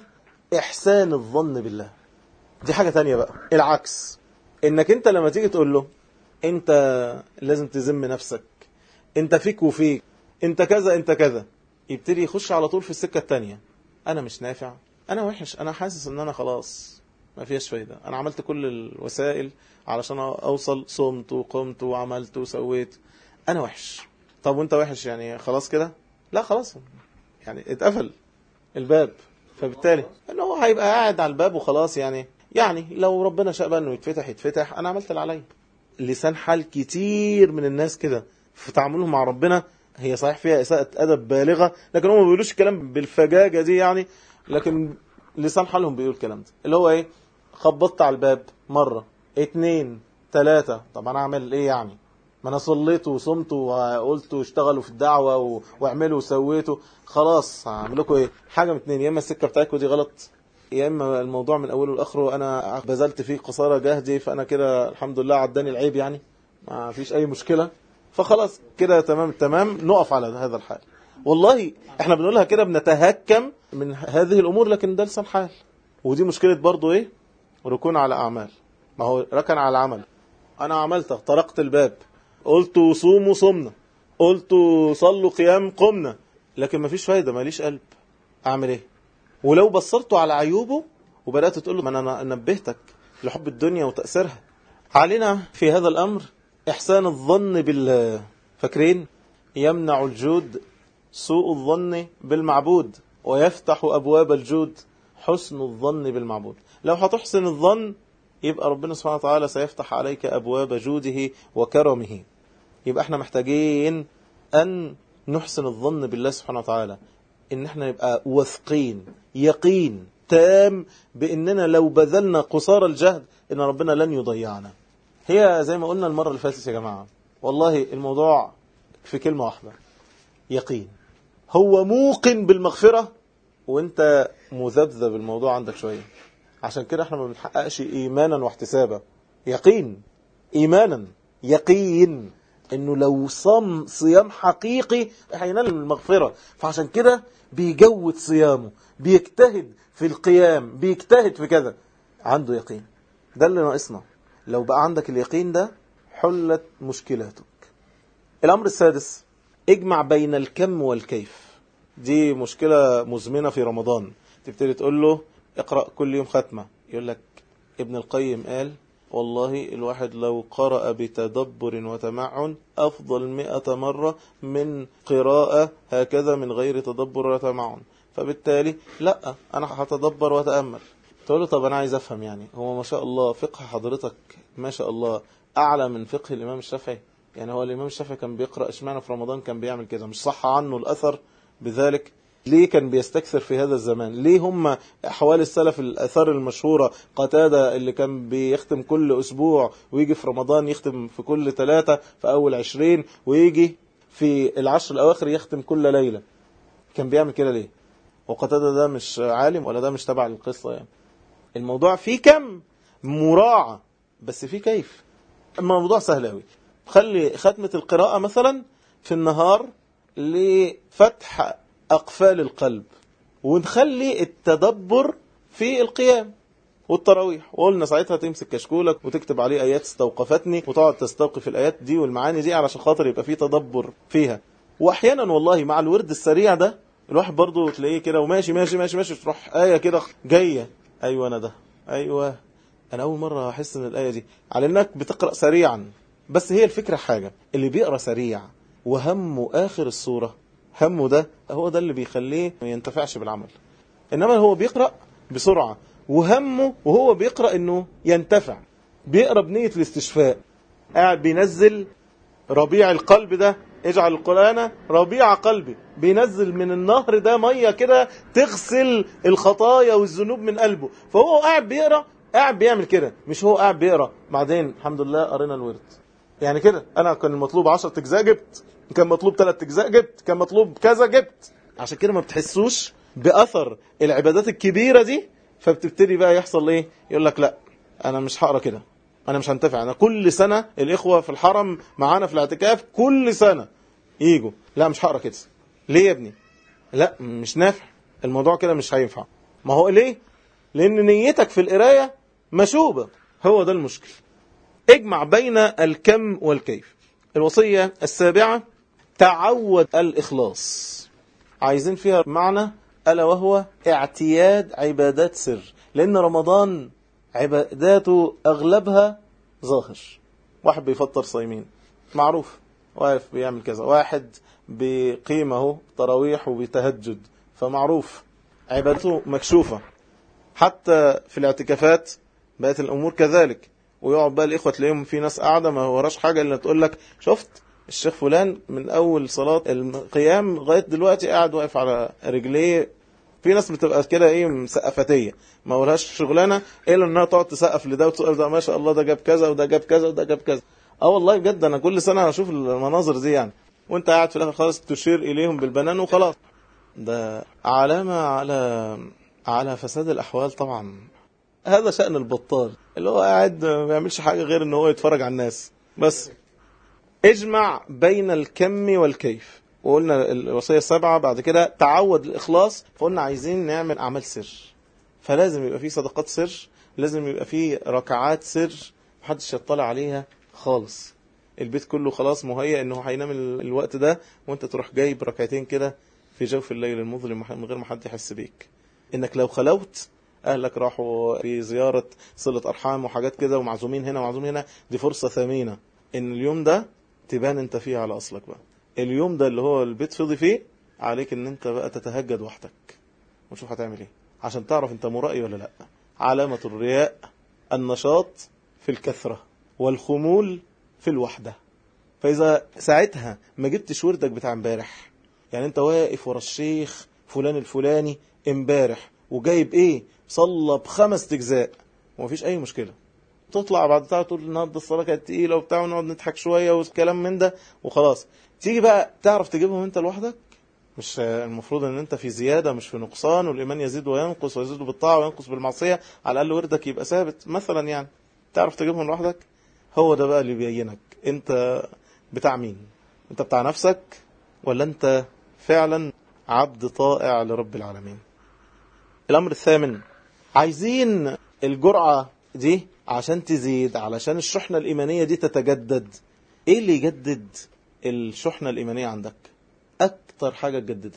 إحسان الظن بالله. دي حاجة تانية بقى، العكس. إنك أنت لما تيجي تقول له أنت لازم تذم نفسك، أنت فيك وفيك، أنت كذا أنت كذا، يبتدي يخش على طول في السكة التانية. أنا مش نافع، أنا وحش، أنا حاسس أن أنا خلاص ما فيهاش فايدة، أنا عملت كل الوسائل علشان أوصل، صمت وقمت وعملت وسويت، أنا وحش. طب وأنت وحش يعني خلاص كده؟ لا خلاص، يعني اتقفل الباب. فبالتالي انه هو هيبقى قاعد على الباب وخلاص. يعني يعني لو ربنا شاء بقى انه يتفتح يتفتح، انا عملت اللي عليا. لسان حال كتير من الناس كده في تعاملهم مع ربنا، هي صحيح فيها اساءة ادب بالغة، لكن هم ما بيقولوش الكلام بالفجاجة دي يعني، لكن لسان حالهم بيقول الكلام ده، اللي هو ايه؟ خبطت على الباب مرة اتنين تلاتة، طب انا اعمل ايه يعني؟ ما انا صليت وصمت وقلت واشتغلوا في الدعوة و... واعملوا وسويتوا، خلاص هعمل لكم ايه؟ حاجة من اتنين، يا اما السكة بتاعتكم دي غلط، يا اما الموضوع من اوله لاخره انا بذلت فيه قصارى جهدي، فانا كده الحمد لله عداني العيب، يعني ما فيش اي مشكلة، فخلاص كده تمام تمام، نقف على هذا الحال. والله احنا بنقولها كده بنتهكم من هذه الامور، لكن ده لسان حال. ودي مشكلة برضو ايه؟ ركون على اعمال. ما هو ركن على العمل، انا عملت طرقت الباب، قلت صوموا صمنا، قلت صلوا قيام قمنا، لكن ما فيش فايدة، ماليش قلب، اعمل ايه؟ ولو بصرته على عيوبه وبدأت تقول له ما انا نبهتك لحب الدنيا وتأثيرها. علينا في هذا الامر احسان الظن بالله. فاكرين؟ يمنع الجود سوء الظن بالمعبود، ويفتح ابواب الجود حسن الظن بالمعبود. لو هتحسن الظن يبقى ربنا سبحانه وتعالى سيفتح عليك أبواب جوده وكرمه. يبقى احنا محتاجين أن نحسن الظن بالله سبحانه وتعالى، إن احنا نبقى واثقين يقين تام بأننا لو بذلنا قصار الجهد إن ربنا لن يضيعنا. هي زي ما قلنا المرة اللي فاتت يا جماعة، والله الموضوع في كلمة واحدة، يقين. هو موقن بالمغفرة وانت مذبذب الموضوع عندك شوية، عشان كده احنا ما بنحققش ايمانا واحتسابا. يقين، ايمانا، يقين انه لو صام صيام حقيقي هينال المغفرة، فعشان كده بيجود صيامه، بيجتهد في القيام، بيجتهد في كذا، عنده يقين. ده اللي ناقصنا. لو بقى عندك اليقين ده حلت مشكلاتك. الامر السادس، اجمع بين الكم والكيف. دي مشكلة مزمنة في رمضان. تبتدي تقول له اقرأ كل يوم ختمة، يقول لك ابن القيم قال والله الواحد لو قرأ بتدبر وتمعن أفضل مئة مرة من قراءة هكذا من غير تدبر وتمعن. فبالتالي لا، أنا هتدبر وتأمل. تقول له طب أنا عايز أفهم، يعني هو ما شاء الله فقه حضرتك ما شاء الله أعلى من فقه الإمام الشافعي، يعني هو الإمام الشافعي كان بيقرأ اشمعنى في رمضان كان بيعمل كده؟ مش صح عنه الأثر بذلك؟ ليه كان بيستكثر في هذا الزمان؟ ليه هم أحوال السلف الأثار المشهورة، قتادة اللي كان بيختم كل أسبوع ويجي في رمضان يختم في كل ثلاثة في أول عشرين، ويجي في العشر الأواخر يختم كل ليلة، كان بيعمل كده ليه؟ وقتادة ده مش عالم ولا ده مش تبع القصة؟ يعني الموضوع فيه كم مراعى بس فيه كيف. الموضوع سهل أوي. خلي ختمة القراءة مثلا في النهار لفتح أقفال القلب، ونخلي التدبر في القيام والتراويح، وقلنا ساعتها تمسك كشكولك وتكتب عليه آيات استوقفتني وتقعد تستوقف الآيات دي والمعاني دي علشان خاطر يبقى فيه تدبر فيها. وأحيانا والله مع الورد السريع ده الواحد برضو تلاقيه كده وماشي ماشي ماشي ماشي تروح آية كده جاية، أيوة أنا ده، أيوة أنا أول مرة أحس إن الآية دي على إنك بتقرأ سريعا. بس هي الفكرة حاجة، اللي بيقرأ سريع وهمه آخر السورة، همه ده هو ده اللي بيخليه ما ينتفعش بالعمل. إنما هو بيقرأ بسرعة وهمه وهو بيقرأ إنه ينتفع، بيقرأ بنية الاستشفاء، قاعد بينزل ربيع القلب ده، اجعل القرآن ربيع قلبي، بينزل من النهر ده مية كده تغسل الخطايا والذنوب من قلبه. فهو قاعد بيقرأ، قاعد بيعمل كده، مش هو قاعد بيقرأ بعدين الحمد لله قرينا الورد يعني كده. أنا كان المطلوب عشرة أجزاء جبت، كان مطلوب ثلاثة أجزاء جبت، كان مطلوب كذا جبت. عشان كده ما بتحسوش بأثر العبادات الكبيرة دي. فبتبتدي بقى يحصل ايه؟ يقول لك لا انا مش هقرا كده، انا مش هنتفع. انا كل سنة الاخوة في الحرم معانا في الاعتكاف كل سنة ييجوا، لا مش هقرا كده. ليه يا ابني؟ لا مش نافع الموضوع كده، مش هينفع. ما هو ليه؟ لان نيتك في القراية مشوبة. هو ده المشكل. اجمع بين الكم والكيف. الوصية السابعة تعود الإخلاص. عايزين فيها معنى ألا وهو اعتياد عبادات سر، لأن رمضان عباداته أغلبها ظاهر. واحد بيفطر صايمين معروف، واقف بيعمل كذا، واحد بقيمه تراويح وبيتهجد فمعروف عبادته مكشوفة. حتى في الاعتكافات بقت الأمور كذلك. ويقعد بقى الإخوة تلاقيهم في ناس قاعدة ما وراش حاجة إلا تقول لك شفت الشيخ فلان من أول صلاة القيام لغاية دلوقتي قاعد واقف على رجليه. في ناس بتبقى كده ايه مسقفتية ما وراش شغلانة إلا إنها تقعد تسقف لده وتقول ده ما شاء الله ده جاب كذا وده جاب كذا وده جاب كذا. اه والله بجد أنا كل سنة أشوف المناظر دي يعني، وانت قاعد في الآخر خلاص تشير إليهم بالبنان وخلاص. ده علامة على على فساد الأحوال طبعا. هذا شأن البطال اللي هو قاعد ما بيعملش حاجة غير إن هو يتفرج على الناس بس. اجمع بين الكم والكيف. وقلنا الوصية السبعة بعد كده تعود الإخلاص. فقلنا عايزين نعمل أعمال سر، فلازم يبقى فيه صدقات سر، لازم يبقى فيه ركعات سر محدش يطلع عليها خالص. البيت كله خلاص مهيأ إنه هينام الوقت ده وانت تروح جايب ركعتين كده في جوف الليل المظلم من غير ما حد يحس بيك. إنك لو خلوت أهلك راحوا في زيارة صلة أرحام وحاجات كده ومعزومين هنا ومعزومين هنا، دي فرصة ثمينة إن اليوم ده تبان انت فيه على أصلك بقى. اليوم ده اللي هو البيت فضي فيه عليك ان انت بقى تتهجد وحدك وشوف هتعمل ايه عشان تعرف انت مرائي ولا لا. علامة الرياء النشاط في الكثرة والخمول في الوحدة. فإذا ساعتها ما جبتش وردك بتاع امبارح، يعني انت واقف ورا الشيخ فلان الفلاني امبارح وجايب ايه صلى بخمس اجزاء ومفيش اي مشكلة، تطلع بعد بتاع تقول النهارده الصلاه كانت تقيله وبتاع ونقعد نضحك شويه والكلام من ده وخلاص. تيجي بقى تعرف تجيبهم انت لوحدك. مش المفروض ان انت في زياده مش في نقصان، والايمان يزيد وينقص ويزيد بالطاعه وينقص بالمعصيه، على الاقل وردك يبقى ثابت مثلا يعني. تعرف تجيبهم لوحدك. هو ده بقى اللي بيبينك انت بتاع مين. انت بتاع نفسك ولا انت فعلا عبد طائع لرب العالمين. الامر الثامن، عايزين الجرعه دي عشان تزيد، علشان الشحنة الإيمانية دي تتجدد. إيه اللي يجدد الشحنة الإيمانية عندك؟ أكتر حاجة تجددها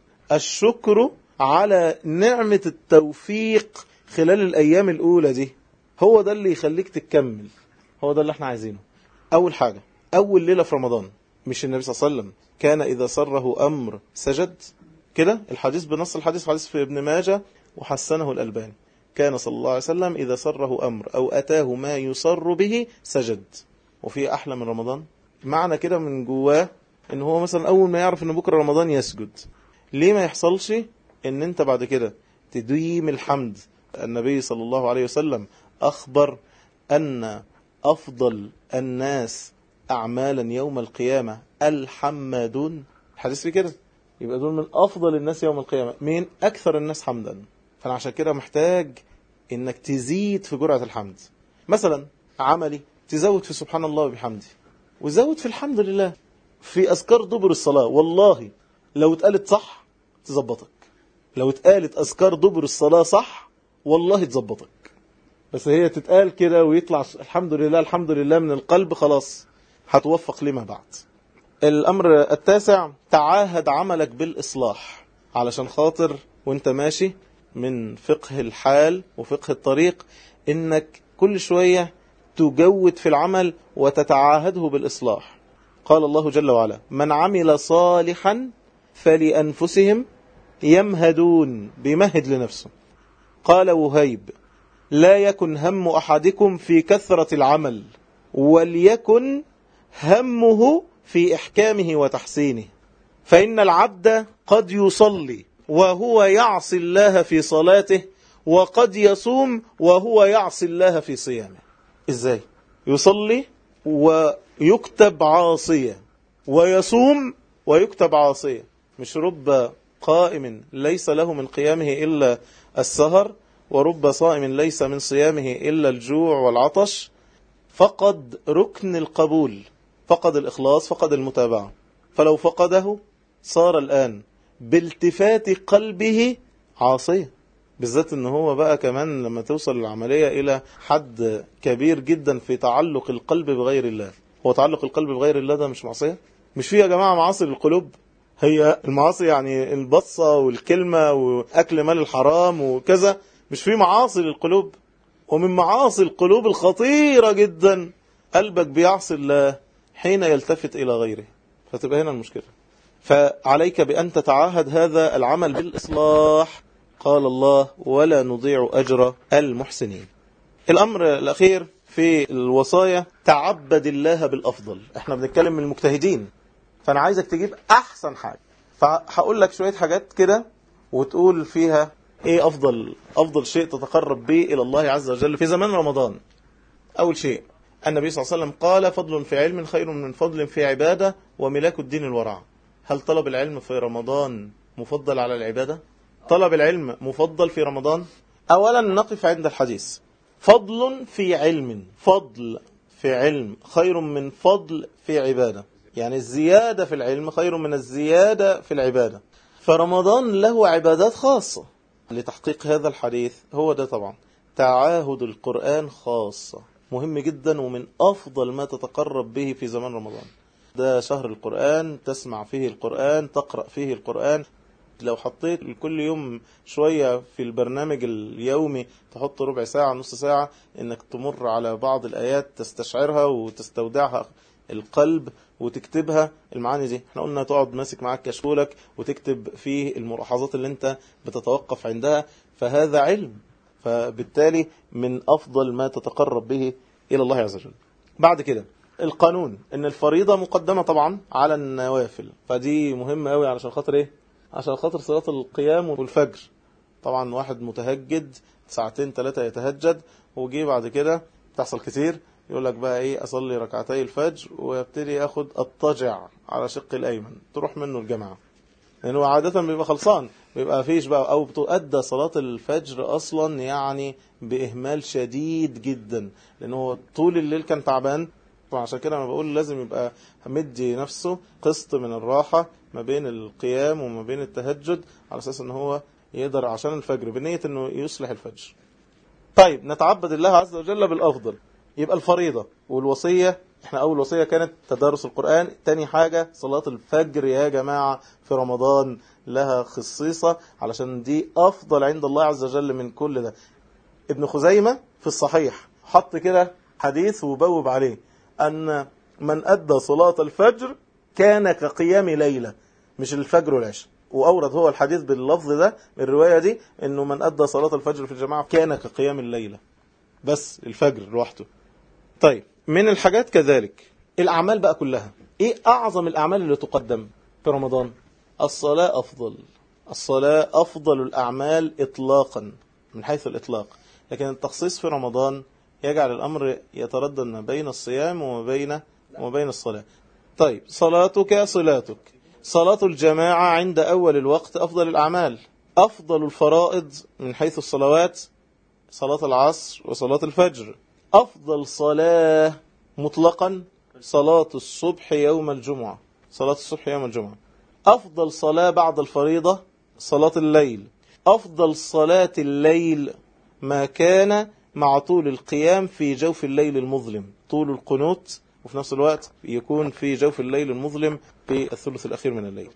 الشكر على نعمة التوفيق خلال الأيام الأولى دي. هو ده اللي يخليك تكمل، هو ده اللي احنا عايزينه. أول حاجة، أول ليلة في رمضان، مش النبي صلى الله عليه وسلم كان إذا سره أمر سجد كده؟ الحديث بنص الحديث، حديث في ابن ماجه وحسنه الألباني. كان صلى الله عليه وسلم إذا سره أمر أو أتاه ما يسر به سجد. وفي أحلى من رمضان معنى كده من جواه إن هو مثلا أول ما يعرف إن بكرة رمضان يسجد. ليه ما يحصلش إن أنت بعد كده تديم الحمد؟ النبي صلى الله عليه وسلم أخبر أن أفضل الناس أعمالا يوم القيامة الحمادون. الحديث في كده يبقى دول من أفضل الناس يوم القيامة. مين أكثر الناس حمدا؟ فأنا عشان كده محتاج إنك تزيد في جرعة الحمد. مثلا عملي تزود في سبحان الله وبحمده، وزود في الحمد لله في أذكار دبر الصلاة. والله لو اتقالت صح تزبطك. لو اتقالت أذكار دبر الصلاة صح والله تظبطك. بس هي تتقال كده ويطلع الحمد لله الحمد لله من القلب، خلاص هتوفق لما بعد. الأمر التاسع، تعاهد عملك بالإصلاح، علشان خاطر وانت ماشي من فقه الحال وفقه الطريق انك كل شوية تجود في العمل وتتعاهده بالإصلاح. قال الله جل وعلا: من عمل صالحا فلأنفسهم يمهدون، بيمهد لنفسه. قال وهيب: لا يكن هم أحدكم في كثرة العمل، وليكن همه في إحكامه وتحسينه، فإن العبد قد يصلي وهو يعصي الله في صلاته، وقد يصوم وهو يعصي الله في صيامه. إزاي؟ يصلي ويكتب عاصية، ويصوم ويكتب عاصية. مش رب قائم ليس له من قيامه إلا السهر، ورب صائم ليس من صيامه إلا الجوع والعطش. فقد ركن القبول، فقد الإخلاص، فقد المتابعة. فلو فقده صار الآن بالتفات قلبه عاصية، بالذات ان هو بقى كمان لما توصل العملية الى حد كبير جدا في تعلق القلب بغير الله. هو تعلق القلب بغير الله ده مش معصية؟ مش فيه يا جماعة معاصي للقلوب؟ هي المعاصي يعني البصة والكلمة واكل مال الحرام وكذا، مش فيه معاصي للقلوب؟ ومن معاصي القلوب الخطيرة جدا قلبك بيعصي الله حين يلتفت الى غيره، فتبقى هنا المشكلة. فعليك بأن تتعاهد هذا العمل بالإصلاح. قال الله: ولا نضيع أجر المحسنين. الأمر الأخير في الوصايا، تعبد الله بالأفضل. احنا بنتكلم من المجتهدين، فأنا عايزك تجيب أحسن حاجة. فهقول لك شوية حاجات كده وتقول فيها ايه أفضل أفضل شيء تتقرب به إلى الله عز وجل في زمان رمضان. أول شيء، النبي صلى الله عليه وسلم قال: فضل في علم خير من فضل في عبادة، وملاك الدين الورع. هل طلب العلم في رمضان مفضل على العبادة؟ طلب العلم مفضل في رمضان؟ أولا نقف عند الحديث: فضل في علم، فضل في علم خير من فضل في عبادة. يعني الزيادة في العلم خير من الزيادة في العبادة. فرمضان له عبادات خاصة. لتحقيق هذا الحديث هو ده طبعا تعاهد القرآن خاصة، مهم جدا، ومن أفضل ما تتقرب به في زمان رمضان. ده شهر القرآن، تسمع فيه القرآن، تقرأ فيه القرآن. لو حطيت كل يوم شوية في البرنامج اليومي، تحط ربع ساعة نص ساعة انك تمر على بعض الآيات تستشعرها وتستودعها القلب وتكتبها المعاني دي. احنا قلنا تقعد ماسك معاك كشكولك وتكتب فيه الملاحظات اللي انت بتتوقف عندها، فهذا علم. فبالتالي من أفضل ما تتقرب به إلى الله عز وجل. بعد كده القانون ان الفريضة مقدمة طبعا على النوافل، فدي مهمة قوي علشان خاطر ايه؟ عشان خاطر صلاة القيام والفجر. طبعا واحد متهجد ساعتين ثلاثة يتهجد، وجي بعد كده تحصل كتير يقول لك بقى ايه، اصلي ركعتي الفجر ويبتدي اخد اضطجع على شق الايمن، تروح منه الجماعة، لانه يعني عادة بيبقى خلصان، بيبقى فيش بقى، او بتؤدى صلاة الفجر اصلا يعني باهمال شديد جدا، لانه طول الليل كان تعبان. وعشان كده ما بقول لازم يبقى مدي نفسه قسط من الراحة ما بين القيام وما بين التهجد، على اساس ان هو يقدر عشان الفجر بنية انه يصلح الفجر. طيب نتعبد الله عز وجل بالافضل. يبقى الفريضة والوصية، احنا اول وصية كانت تدارس القرآن، تاني حاجة صلاة الفجر يا جماعة في رمضان لها خصيصة، علشان دي افضل عند الله عز وجل من كل ده. ابن خزيمة في الصحيح حط كده حديث وبوب عليه أن من أدى صلاة الفجر كان كقيام ليلة، مش الفجر والعشاء. وأورد هو الحديث باللفظ ده، الرواية دي، أنه من أدى صلاة الفجر في الجماعة كان كقيام الليلة، بس الفجر لوحده. طيب من الحاجات كذلك الأعمال بقى كلها. إيه أعظم الأعمال اللي تقدم في رمضان؟ الصلاة أفضل. الصلاة أفضل الأعمال إطلاقا من حيث الإطلاق، لكن التخصيص في رمضان يجعل الأمر يتردد ما بين الصيام وما بين وما بين الصلاة. طيب صلاتك صلاتك، صلاة الجماعة عند أول الوقت أفضل الأعمال. أفضل الفرائض من حيث الصلوات صلاة العصر وصلاة الفجر. أفضل صلاة مطلقا صلاة الصبح يوم الجمعة، صلاة الصبح يوم الجمعة. أفضل صلاة بعد الفريضة صلاة الليل. أفضل صلاة الليل ما كان مع طول القيام في جوف الليل المظلم، طول القنوت وفي نفس الوقت يكون في جوف الليل المظلم في الثلث الأخير من الليل.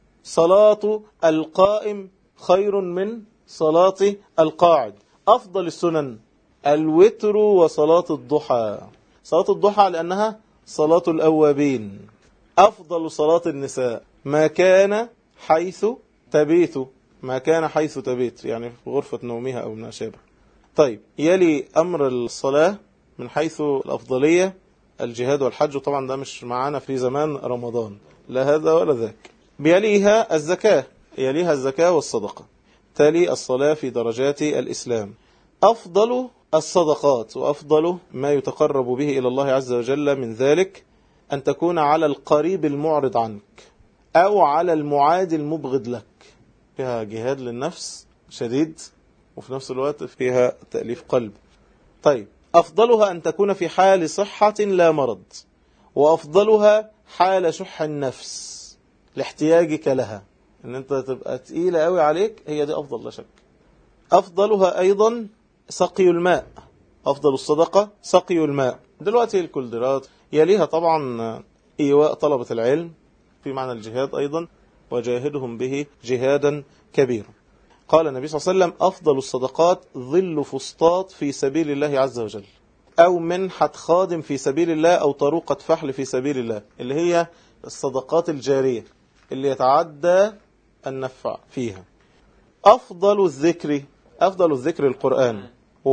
صلاة القائم خير من صلاة القاعد. أفضل السنن الوتر وصلاة الضحى. صلاة الضحى لأنها صلاة الأوابين. أفضل صلاة النساء ما كان حيث تبيت، ما كان حيث تبيت يعني في غرفة نومها أو ما شابه. طيب، يلي أمر الصلاة من حيث الأفضلية الجهاد والحج، طبعا ده مش معانا في زمان رمضان، لا هذا ولا ذاك. بيليها الزكاة، يليها الزكاة والصدقة، تلي الصلاة في درجات الإسلام. أفضل الصدقات وأفضل ما يتقرب به إلى الله عز وجل من ذلك أن تكون على القريب المعرض عنك أو على المعادي المبغض لك. فيها جهاد للنفس شديد وفي نفس الوقت فيها تأليف قلب. طيب، أفضلها أن تكون في حال صحة لا مرض، وأفضلها حال شح النفس لاحتياجك لها، أن أنت تبقى تقيلة قوي عليك، هي دي أفضل لا شك. أفضلها أيضا سقي الماء، أفضل الصدقة سقي الماء. دلوقتي الكولدرات يليها طبعا إيواء طلبة العلم في معنى الجهاد أيضا، وجاهدهم به جهادا كبيرا. قال النبي صلى الله عليه وسلم: أفضل الصدقات ظل فسطاط في سبيل الله عز وجل، أو منحة خادم في سبيل الله، أو طروقة فحل في سبيل الله، اللي هي الصدقات الجارية اللي يتعدى النفع فيها. أفضل الذكر، أفضل الذكر القرآن،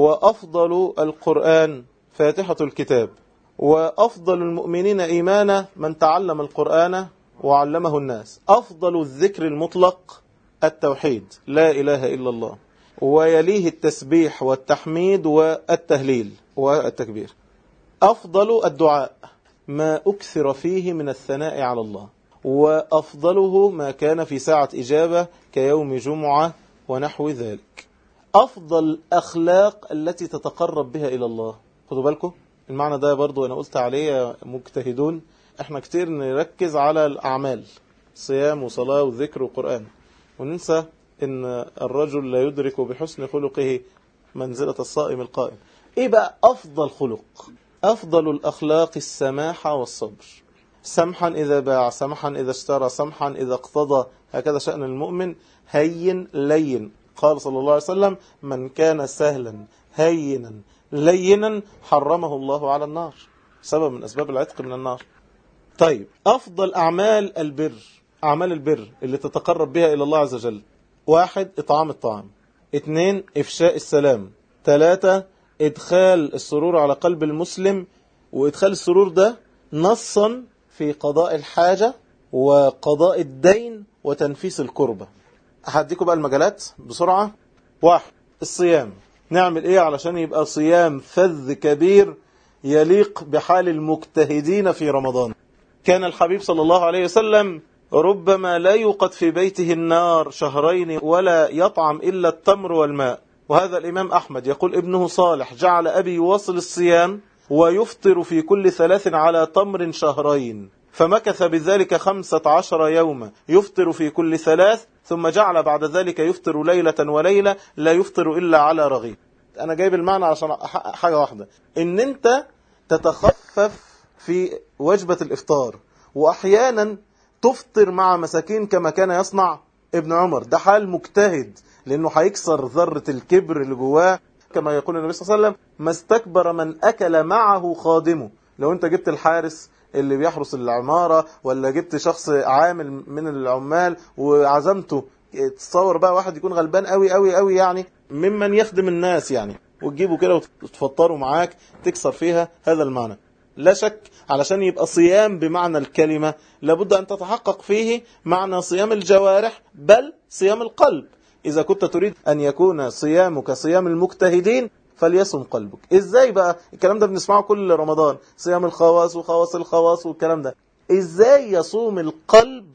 وأفضل القرآن فاتحة الكتاب، وأفضل المؤمنين إيمانا من تعلم القرآن وعلمه الناس. أفضل الذكر المطلق التوحيد، لا إله إلا الله، ويليه التسبيح والتحميد والتهليل والتكبير. أفضل الدعاء ما أكثر فيه من الثناء على الله، وأفضله ما كان في ساعة إجابة كيوم جمعة ونحو ذلك. أفضل أخلاق التي تتقرب بها إلى الله. خدوا بالكم المعنى ده برضو أنا قلت عليه مجتهدون، احنا كتير نركز على الأعمال، صيام وصلاة وذكر وقرآن، وننسى ان الرجل لا يدرك بحسن خلقه منزلة الصائم القائم. ايه بقى أفضل خلق؟ أفضل الأخلاق السماحة والصبر، سمحا إذا باع، سمحا إذا اشترى، سمحا إذا اقتضى، هكذا شأن المؤمن. هين لين، قال صلى الله عليه وسلم: من كان سهلا هينا لينا حرمه الله على النار، سبب من أسباب العتق من النار. طيب، أفضل أعمال البر، أعمال البر اللي تتقرب بها إلى الله عز وجل: واحد، إطعام الطعام. اثنين، إفشاء السلام. ثلاثة، إدخال السرور على قلب المسلم، وإدخال السرور ده نصا في قضاء الحاجة وقضاء الدين وتنفيس الكربة. هديكم بقى المجالات بسرعة. واحد، الصيام، نعمل إيه علشان يبقى صيام فذ كبير يليق بحال المجتهدين في رمضان؟ كان الحبيب صلى الله عليه وسلم ربما لا يوقد في بيته النار شهرين ولا يطعم إلا التمر والماء. وهذا الإمام أحمد يقول: ابنه صالح جعل أبي يواصل الصيام ويفطر في كل ثلاث على تمر شهرين، فمكث بذلك خمسة عشر يوما يفطر في كل ثلاث، ثم جعل بعد ذلك يفطر ليلة وليلة لا يفطر إلا على رغيف. أنا جايب المعنى عشان حاجة واحدة، إن أنت تتخفف في وجبة الإفطار، وأحيانا تفطر مع مساكين كما كان يصنع ابن عمر. ده حال مجتهد، لأنه هيكسر ذرة الكبر اللي جواه، كما يقول النبي صلى الله عليه وسلم: ما استكبر من أكل معه خادمه. لو أنت جبت الحارس اللي بيحرس العمارة، ولا جبت شخص عامل من العمال وعزمته، تصور بقى واحد يكون غلبان قوي قوي قوي يعني ممن يخدم الناس يعني، وتجيبه كده وتفطروا معاك، تكسر فيها هذا المعنى. لا شك علشان يبقى صيام بمعنى الكلمة لابد أن تتحقق فيه معنى صيام الجوارح، بل صيام القلب. إذا كنت تريد أن يكون صيامك صيام المجتهدين فليصم قلبك. إزاي بقى؟ الكلام ده بنسمعه كل رمضان، صيام الخواص وخواص الخواص والكلام ده. إزاي يصوم القلب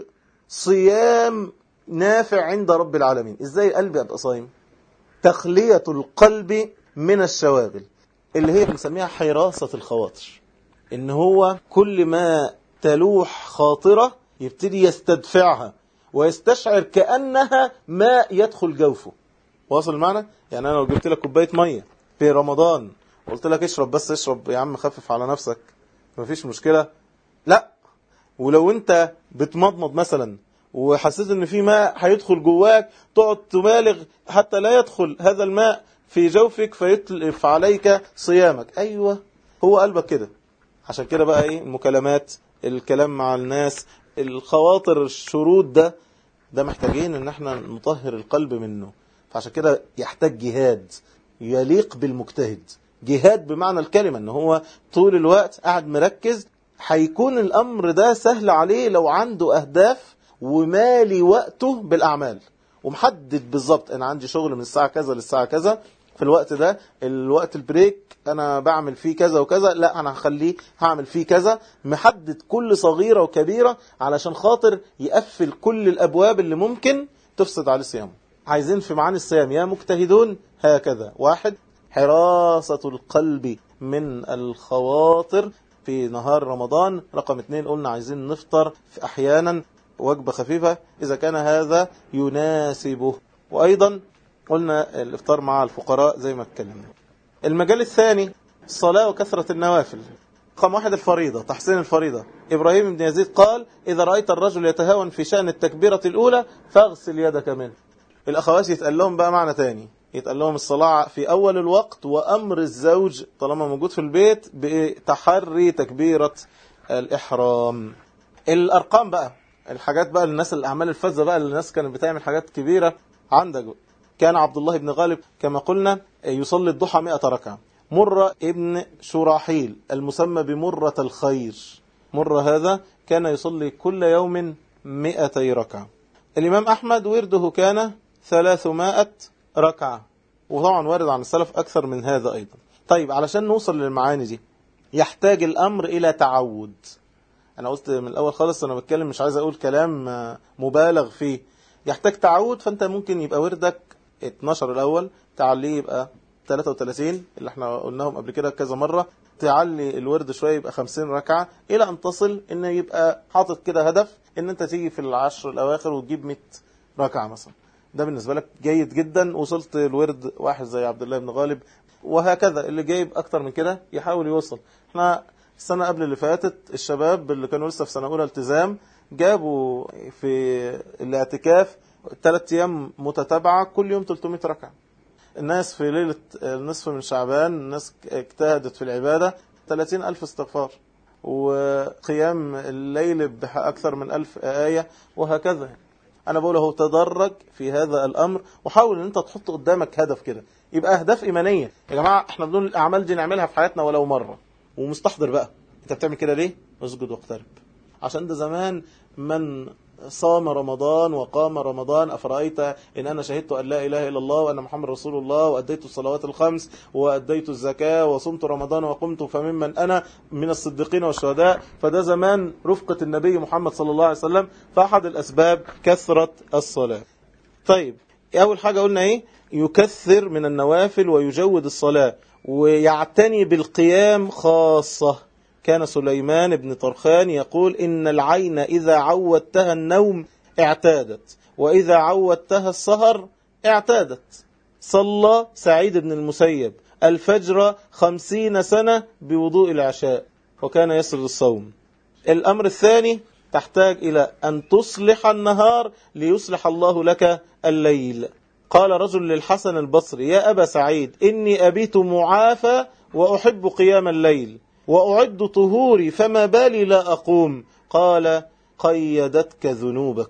صيام نافع عند رب العالمين؟ إزاي قلبي أبقى صايم؟ تخلية القلب من الشواغل اللي هي بنسميها حراسة الخواطر، إن هو كل ما تلوح خاطرة يبتدي يستدفعها ويستشعر كأنها ماء يدخل جوفه. واصل المعنى؟ يعني أنا لو جبت لك كوباية مية في رمضان قلت لك اشرب، بس اشرب يا عم، خفف على نفسك مفيش مشكلة، لا. ولو انت بتمضمض مثلا وحسيت ان في ماء هيدخل جواك، تقعد تبالغ حتى لا يدخل هذا الماء في جوفك فيتلف عليك صيامك. ايوه، هو قلبك كده. عشان كده بقى ايه المكالمات، الكلام مع الناس، الخواطر، الشرود ده ده محتاجين ان احنا نطهر القلب منه. فعشان كده يحتاج جهاد يليق بالمجتهد، جهاد بمعنى الكلمة، ان هو طول الوقت قاعد مركز. هيكون الامر ده سهل عليه لو عنده اهداف ومالي وقته بالاعمال، ومحدد بالظبط انا عندي شغل من الساعة كذا للساعة كذا، في الوقت ده الوقت البريك انا بعمل فيه كذا وكذا، لا انا هخليه هعمل فيه كذا. محدد كل صغيرة وكبيرة علشان خاطر يقفل كل الابواب اللي ممكن تفسد على صيامه. عايزين في معاني الصيام يا مجتهدون هكذا: واحد، حراسة القلب من الخواطر في نهار رمضان. رقم اثنين، قلنا عايزين نفطر في أحيانا وجبة خفيفة إذا كان هذا يناسبه. وأيضا قلنا الإفطار مع الفقراء زي ما اتكلمنا. المجال الثاني الصلاة وكثرة النوافل. رقم واحد الفريضة، تحسين الفريضة. إبراهيم بن يزيد قال: إذا رأيت الرجل يتهاون في شأن التكبيرة الأولى فاغسل يدك منه. الأخوات يتقال لهم بقى معنى تاني، يتقال لهم الصلاة في أول الوقت، وأمر الزوج طالما موجود في البيت بتحري تكبيرة الإحرام. الأرقام بقى، الحاجات بقى للناس، الأعمال الفذة بقى للناس كانت بتعمل حاجات كبيرة. عندك كان عبد الله بن غالب كما قلنا يصلي الضحى مئة ركعة. مرة ابن شراحيل المسمى بمرة الخير، مرة هذا كان يصلي كل يوم مئتي ركعة. الإمام أحمد ورده كان ثلاثمائة ركعة، وطبعا وارد عن السلف أكثر من هذا أيضا. طيب علشان نوصل للمعاني دي يحتاج الأمر إلى تعود. أنا قلت من الأول خالص أنا بتكلم مش عايز أقول كلام مبالغ فيه، يحتاج تعود. فأنت ممكن يبقى وردك اتناشر الأول، تعليه يبقى ثلاثة وثلاثين اللي احنا قلناهم قبل كده كذا مرة، تعلي الورد شوية يبقى خمسين ركعة، إلى أن تصل إن يبقى حاطط كده هدف إن أنت تيجي في العشر الأواخر وتجيب مئة ركعة مثلا. ده بالنسبة لك جيد جدا، وصلت الورد واحد زي عبد الله بن غالب. وهكذا اللي جايب أكتر من كده يحاول يوصل. احنا السنة قبل اللي فاتت الشباب اللي كانوا لسه في سنة أولى التزام جابوا في الاعتكاف ثلاث أيام متتابعة كل يوم ثلاثمائة ركعة. الناس في ليلة النصف من شعبان الناس اجتهدت في العبادة ثلاثين ألف استغفار، وقيام الليل بأكثر من ألف آية، وهكذا. أنا بقول هو تدرج في هذا الأمر، وحاول أن أنت تحط قدامك هدف كده، يبقى أهداف إيمانية. يا جماعة احنا بدون الأعمال دي نعملها في حياتنا ولو مرة، ومستحضر بقى أنت بتعمل كده ليه؟ اسجد واقترب. عشان ده زمان من صام رمضان وقام رمضان أفرأيت إن أنا شهدت أن لا إله إلا الله وأن محمد رسول الله وأديت الصلوات الخمس وأديت الزكاة وصمت رمضان وقمت فممن أنا من الصديقين والشهداء. فده زمان رفقة النبي محمد صلى الله عليه وسلم. فأحد الأسباب كثرة الصلاة. طيب أول حاجة قلنا إيه؟ يكثر من النوافل ويجود الصلاة ويعتني بالقيام خاصة. كان سليمان بن طرخان يقول: إن العين إذا عودتها النوم اعتادت، وإذا عودتها السهر اعتادت. صلى سعيد بن المسيب الفجر خمسين سنة بوضوء العشاء، وكان يسرد الصوم. الأمر الثاني تحتاج إلى أن تصلح النهار ليصلح الله لك الليل. قال رجل للحسن البصري: يا أبا سعيد إني أبيت معافى وأحب قيام الليل وأعد طهوري فما بالي لا أقوم. قال: قيدتك ذنوبك.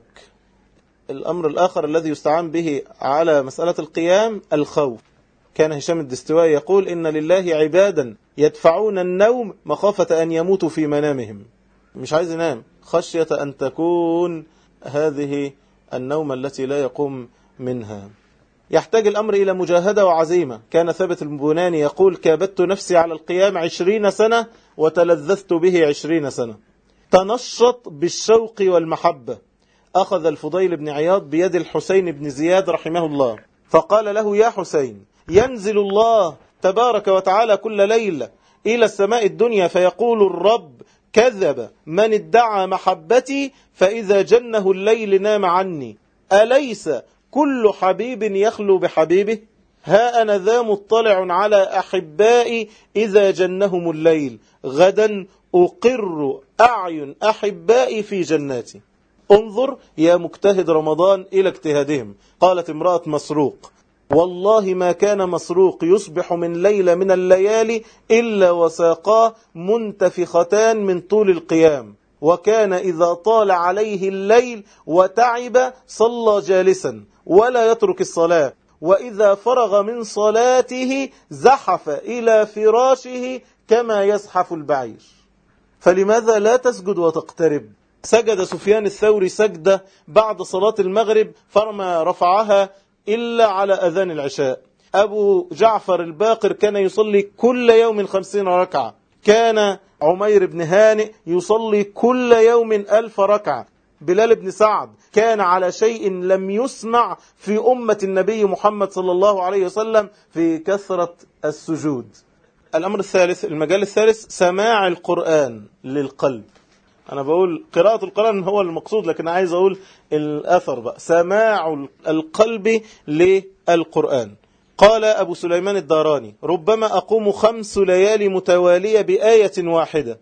الأمر الآخر الذي يستعان به على مسألة القيام الخوف. كان هشام الدستوائي يقول: إن لله عبادا يدفعون النوم مخافة أن يموتوا في منامهم. مش عايز ينام خشية أن تكون هذه النوم التي لا يقوم منها. يحتاج الأمر إلى مجاهدة وعزيمة. كان ثابت البناني يقول: كابدت نفسي على القيام عشرين سنة وتلذذت به عشرين سنة. تنشط بالشوق والمحبة. أخذ الفضيل بن عياض بيد الحسين بن زياد رحمه الله فقال له: يا حسين، ينزل الله تبارك وتعالى كل ليلة إلى السماء الدنيا فيقول الرب: كذب من ادعى محبتي فإذا جنه الليل نام عني. أليس أكل حبيب يخلو بحبيبه؟ ها أنا ذا مطلع على أحبائي إذا جنهم الليل، غدا أقر أعين أحبائي في جناتي. انظر يا مجتهد رمضان إلى اجتهادهم. قالت امرأة مسروق: والله ما كان مسروق يصبح من ليلة من الليالي إلا وساقاه منتفختان من طول القيام، وكان إذا طال عليه الليل وتعب صلى جالسا ولا يترك الصلاة، وإذا فرغ من صلاته زحف إلى فراشه كما يزحف البعير. فلماذا لا تسجد وتقترب؟ سجد سفيان الثوري سجدة بعد صلاة المغرب فما رفعها إلا على أذان العشاء. أبو جعفر الباقر كان يصلي كل يوم خمسين ركعة. كان عمير بن هانئ يصلي كل يوم ألف ركعة. بلال بن سعد كان على شيء لم يسمع في أمة النبي محمد صلى الله عليه وسلم في كثرة السجود. الأمر الثالث، المجال الثالث، سماع القرآن للقلب. أنا بقول قراءة القرآن هو المقصود، لكن عايز أقول الأثر بقى، سماع القلب للقرآن. قال أبو سليمان الداراني: ربما أقوم خمس ليالي متوالية بآية واحدة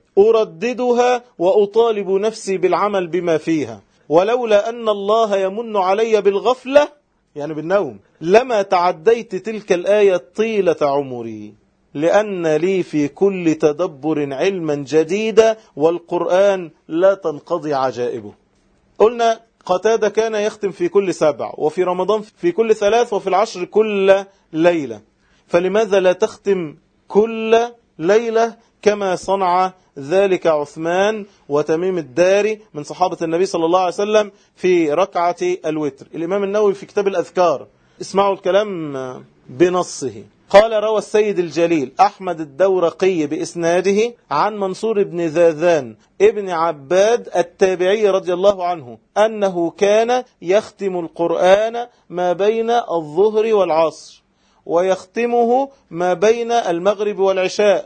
أرددها وأطالب نفسي بالعمل بما فيها، ولولا أن الله يمن علي بالغفلة، يعني بالنوم، لما تعديت تلك الآية طيلة عمري، لأن لي في كل تدبر علما جديدا، والقرآن لا تنقضي عجائبه. قلنا قتادة كان يختم في كل سبع، وفي رمضان في كل ثلاث، وفي العشر كل ليلة. فلماذا لا تختم كل ليلة كما صنع ذلك عثمان وتميم الداري من صحابة النبي صلى الله عليه وسلم في ركعة الوتر؟ الإمام النووي في كتاب الأذكار، اسمعوا الكلام بنصه، قال: روى السيد الجليل أحمد الدورقي بإسناده عن منصور بن ذاذان ابن عباد التابعي رضي الله عنه أنه كان يختم القرآن ما بين الظهر والعصر، ويختمه ما بين المغرب والعشاء،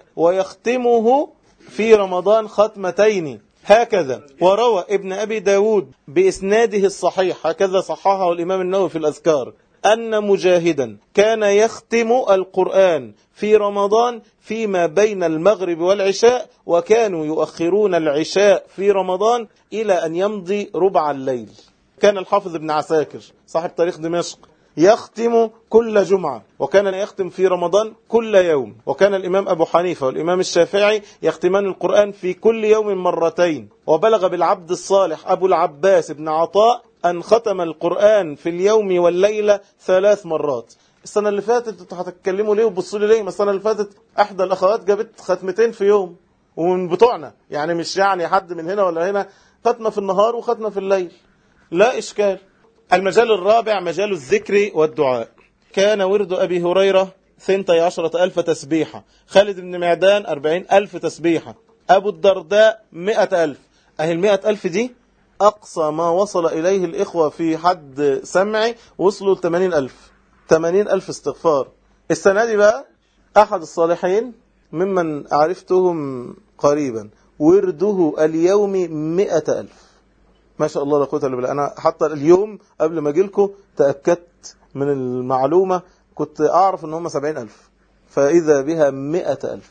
ويختمه في رمضان ختمتين هكذا. وروى ابن أبي داود بإسناده الصحيح، هكذا صححه الإمام النووي في الأذكار، أن مجاهدا كان يختم القرآن في رمضان فيما بين المغرب والعشاء، وكانوا يؤخرون العشاء في رمضان إلى أن يمضي ربع الليل. كان الحافظ ابن عساكر صاحب تاريخ دمشق يختم كل جمعة، وكان يختم في رمضان كل يوم. وكان الإمام أبو حنيفة والإمام الشافعي يختمان القرآن في كل يوم مرتين. وبلغ بالعبد الصالح أبو العباس بن عطاء أن ختم القرآن في اليوم والليلة ثلاث مرات. السنة اللي فاتت انتوا هتتكلموا ليه وبصوا لي ليه؟ السنة اللي فاتت أحدى الأخوات جابت ختمتين في يوم، ومن بتوعنا يعني، مش يعني حد من هنا ولا هنا، ختمة في النهار وختمة في الليل، لا إشكال. المجال الرابع مجال الذكر والدعاء. كان ورد أبي هريرة ثنتي عشرة ألف تسبيحة، خالد بن معدان أربعين ألف تسبيحة، أبو الدرداء مئة ألف. أهي المئة ألف دي أقصى ما وصل إليه الإخوة في حد سمعي، وصلوا لثمانين ألف، ثمانين ألف استغفار. السنة دي بقى أحد الصالحين ممن عرفتهم قريبا ورده اليوم مئة ألف. ما شاء الله لا قوة إلا بالله. أنا حتى اليوم قبل ما أجيلكم تأكدت من المعلومة، كنت أعرف أن هم سبعين ألف، فإذا بها مئة ألف.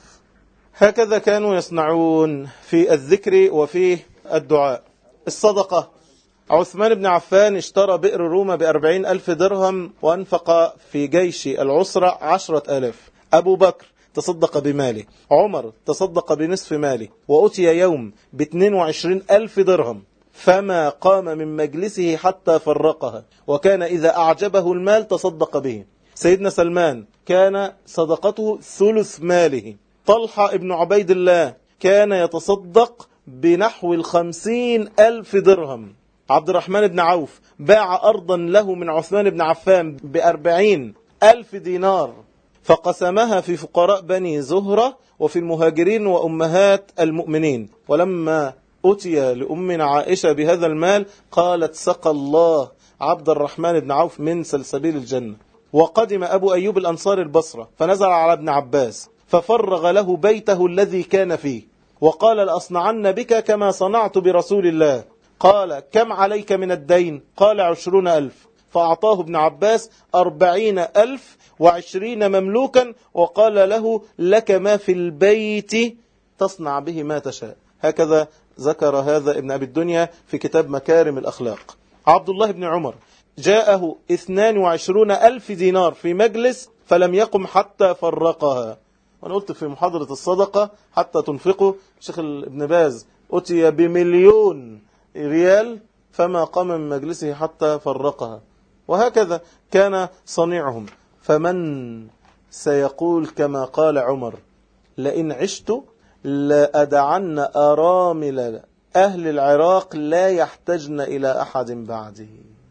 هكذا كانوا يصنعون في الذكر وفي الدعاء. الصدقة، عثمان بن عفان اشترى بئر روما بأربعين ألف درهم وأنفق في جيش العسرة عشرة آلاف. أبو بكر تصدق بماله، عمر تصدق بنصف ماله، وأتي يوم باثنين وعشرين ألف درهم فما قام من مجلسه حتى فرقها، وكان إذا أعجبه المال تصدق به. سيدنا سلمان كان صدقته ثلث ماله. طلحة ابن عبيد الله كان يتصدق بنحو الخمسين ألف درهم. عبد الرحمن بن عوف باع أرضا له من عثمان بن عفان بأربعين ألف دينار، فقسمها في فقراء بني زهرة وفي المهاجرين وأمهات المؤمنين. ولما أتي لأمنا عائشة بهذا المال قالت: سقى الله عبد الرحمن بن عوف من سلسبيل الجنة. وقدم أبو أيوب الأنصاري البصرة فنزل على ابن عباس ففرغ له بيته الذي كان فيه، وقال: لأصنعن بك كما صنعت برسول الله. قال: كم عليك من الدين؟ قال: عشرون ألف. فأعطاه ابن عباس أربعين ألف وعشرين مملوكا وقال له لك ما في البيت تصنع به ما تشاء. هكذا ذكر هذا ابن أبي الدنيا في كتاب مكارم الأخلاق. عبد الله بن عمر جاءه اثنان وعشرون ألف دينار في مجلس فلم يقم حتى فرقها. وأنا قلت في محاضرة الصدقة حتى تنفقوا، شيخ ابن باز أتي بمليون ريال فما قام من مجلسه حتى فرقها. وهكذا كان صنيعهم. فمن سيقول كما قال عمر لئن عشت لأدعن أرامل أهل العراق لا يحتجن إلى أحد بعده.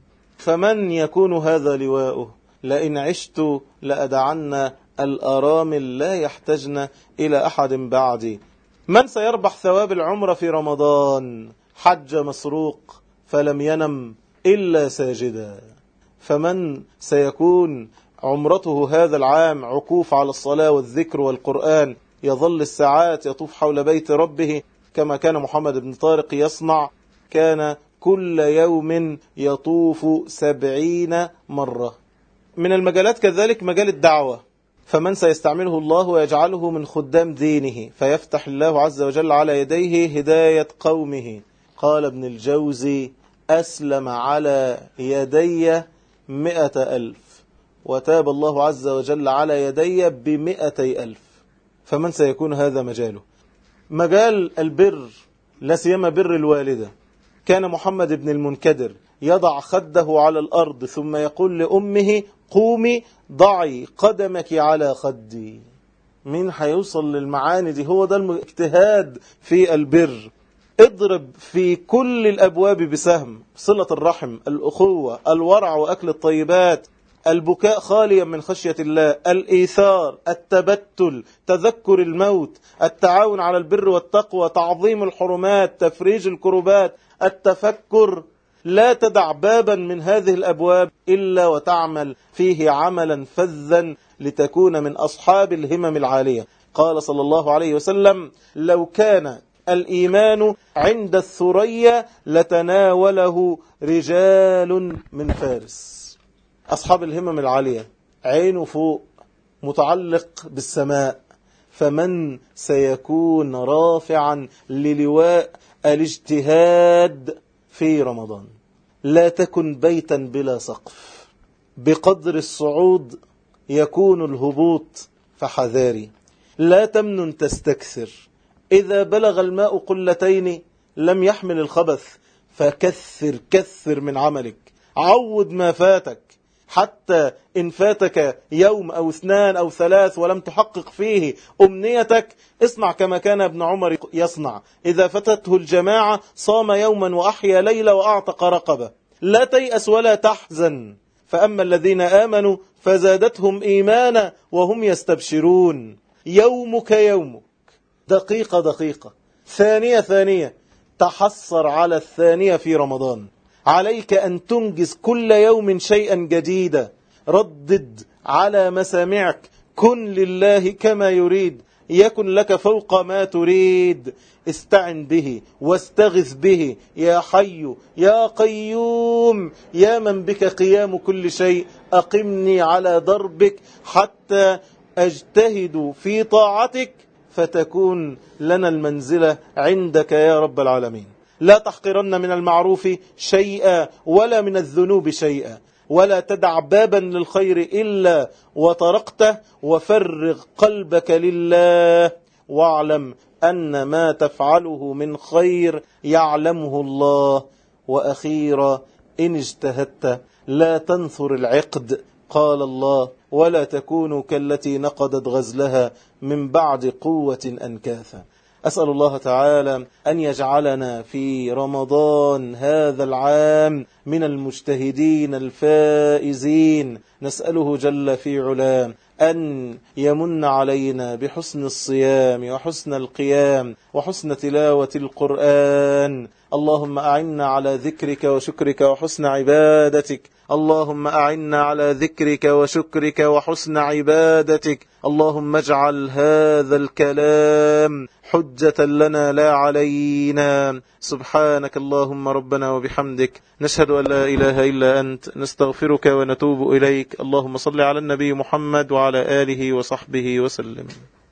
فمن يكون هذا لواؤه؟ لئن عشت لأدعن الأرامل لا يحتجن إلى أحد بعدي. من سيربح ثواب العمرة في رمضان؟ حج مسروق فلم ينم إلا ساجدا. فمن سيكون عمرته هذا العام عكوف على الصلاة والذكر والقرآن، يظل الساعات يطوف حول بيت ربه كما كان محمد بن طارق يصنع، كان كل يوم يطوف سبعين مرة. من المجالات كذلك مجال الدعوة، فمن سيستعمله الله ويجعله من خدام دينه فيفتح الله عز وجل على يديه هداية قومه. قال ابن الجوزي أسلم على يدي مئة ألف وتاب الله عز وجل على يدي بمئتي ألف. فمن سيكون هذا مجاله؟ مجال البر، لا سيما بر الوالدة. كان محمد بن المنكدر يضع خده على الأرض ثم يقول لأمه قومي ضعي قدمك على خدي. مين هيوصل للمعاني دي؟ هو ده الاجتهاد في البر. اضرب في كل الأبواب بسهم، صلة الرحم، الأخوة، الورع وأكل الطيبات، البكاء خاليا من خشية الله، الإيثار، التبتل، تذكر الموت، التعاون على البر والتقوى، تعظيم الحرمات، تفريج الكربات، التفكر. لا تدع بابا من هذه الأبواب إلا وتعمل فيه عملا فذا لتكون من أصحاب الهمم العالية. قال صلى الله عليه وسلم لو كان الإيمان عند الثريا لتناوله رجال من فارس. أصحاب الهمم العالية عينه فوق متعلق بالسماء. فمن سيكون رافعا للواء الاجتهاد في رمضان؟ لا تكن بيتا بلا سقف، بقدر الصعود يكون الهبوط، فحذاري. لا تمنن تستكثر، إذا بلغ الماء قلتين لم يحمل الخبث، فكثر كثر من عملك، عود ما فاتك، حتى إن فاتك يوم أو اثنان أو ثلاث ولم تحقق فيه أمنيتك، اصنع كما كان ابن عمر يصنع. إذا فتته الجماعة صام يوما وأحيا ليلة وأعتق رقبة. لا تيأس ولا تحزن، فأما الذين آمنوا فزادتهم إيمانا وهم يستبشرون. يومك يومك، دقيقة دقيقة، ثانية ثانية. تحصر على الثانية في رمضان. عليك أن تنجز كل يوم شيئا جديدا. ردد على مسامعك كن لله كما يريد يكن لك فوق ما تريد. استعن به واستغث به يا حي يا قيوم يا من بك قيام كل شيء. أقمني على دربك حتى أجتهد في طاعتك فتكون لنا المنزلة عندك يا رب العالمين. لا تحقرن من المعروف شيئا ولا من الذنوب شيئا، ولا تدع بابا للخير إلا وطرقته، وفرغ قلبك لله، واعلم أن ما تفعله من خير يعلمه الله. وأخيرا إن اجتهدت لا تنثر العقد، قال الله ولا تكونوا كالتي نقضت غزلها من بعد قوة أنكاثا. أسأل الله تعالى أن يجعلنا في رمضان هذا العام من المجتهدين الفائزين. نسأله جل في علاه أن يمن علينا بحسن الصيام وحسن القيام وحسن تلاوة القرآن. اللهم أعنا على ذكرك وشكرك وحسن عبادتك اللهم أعنا على ذكرك وشكرك وحسن عبادتك اللهم اجعل هذا الكلام حجة لنا لا علينا. سبحانك اللهم ربنا وبحمدك، نشهد أن لا إله إلا أنت، نستغفرك ونتوب إليك. اللهم صل على النبي محمد وعلى آله وصحبه وسلم.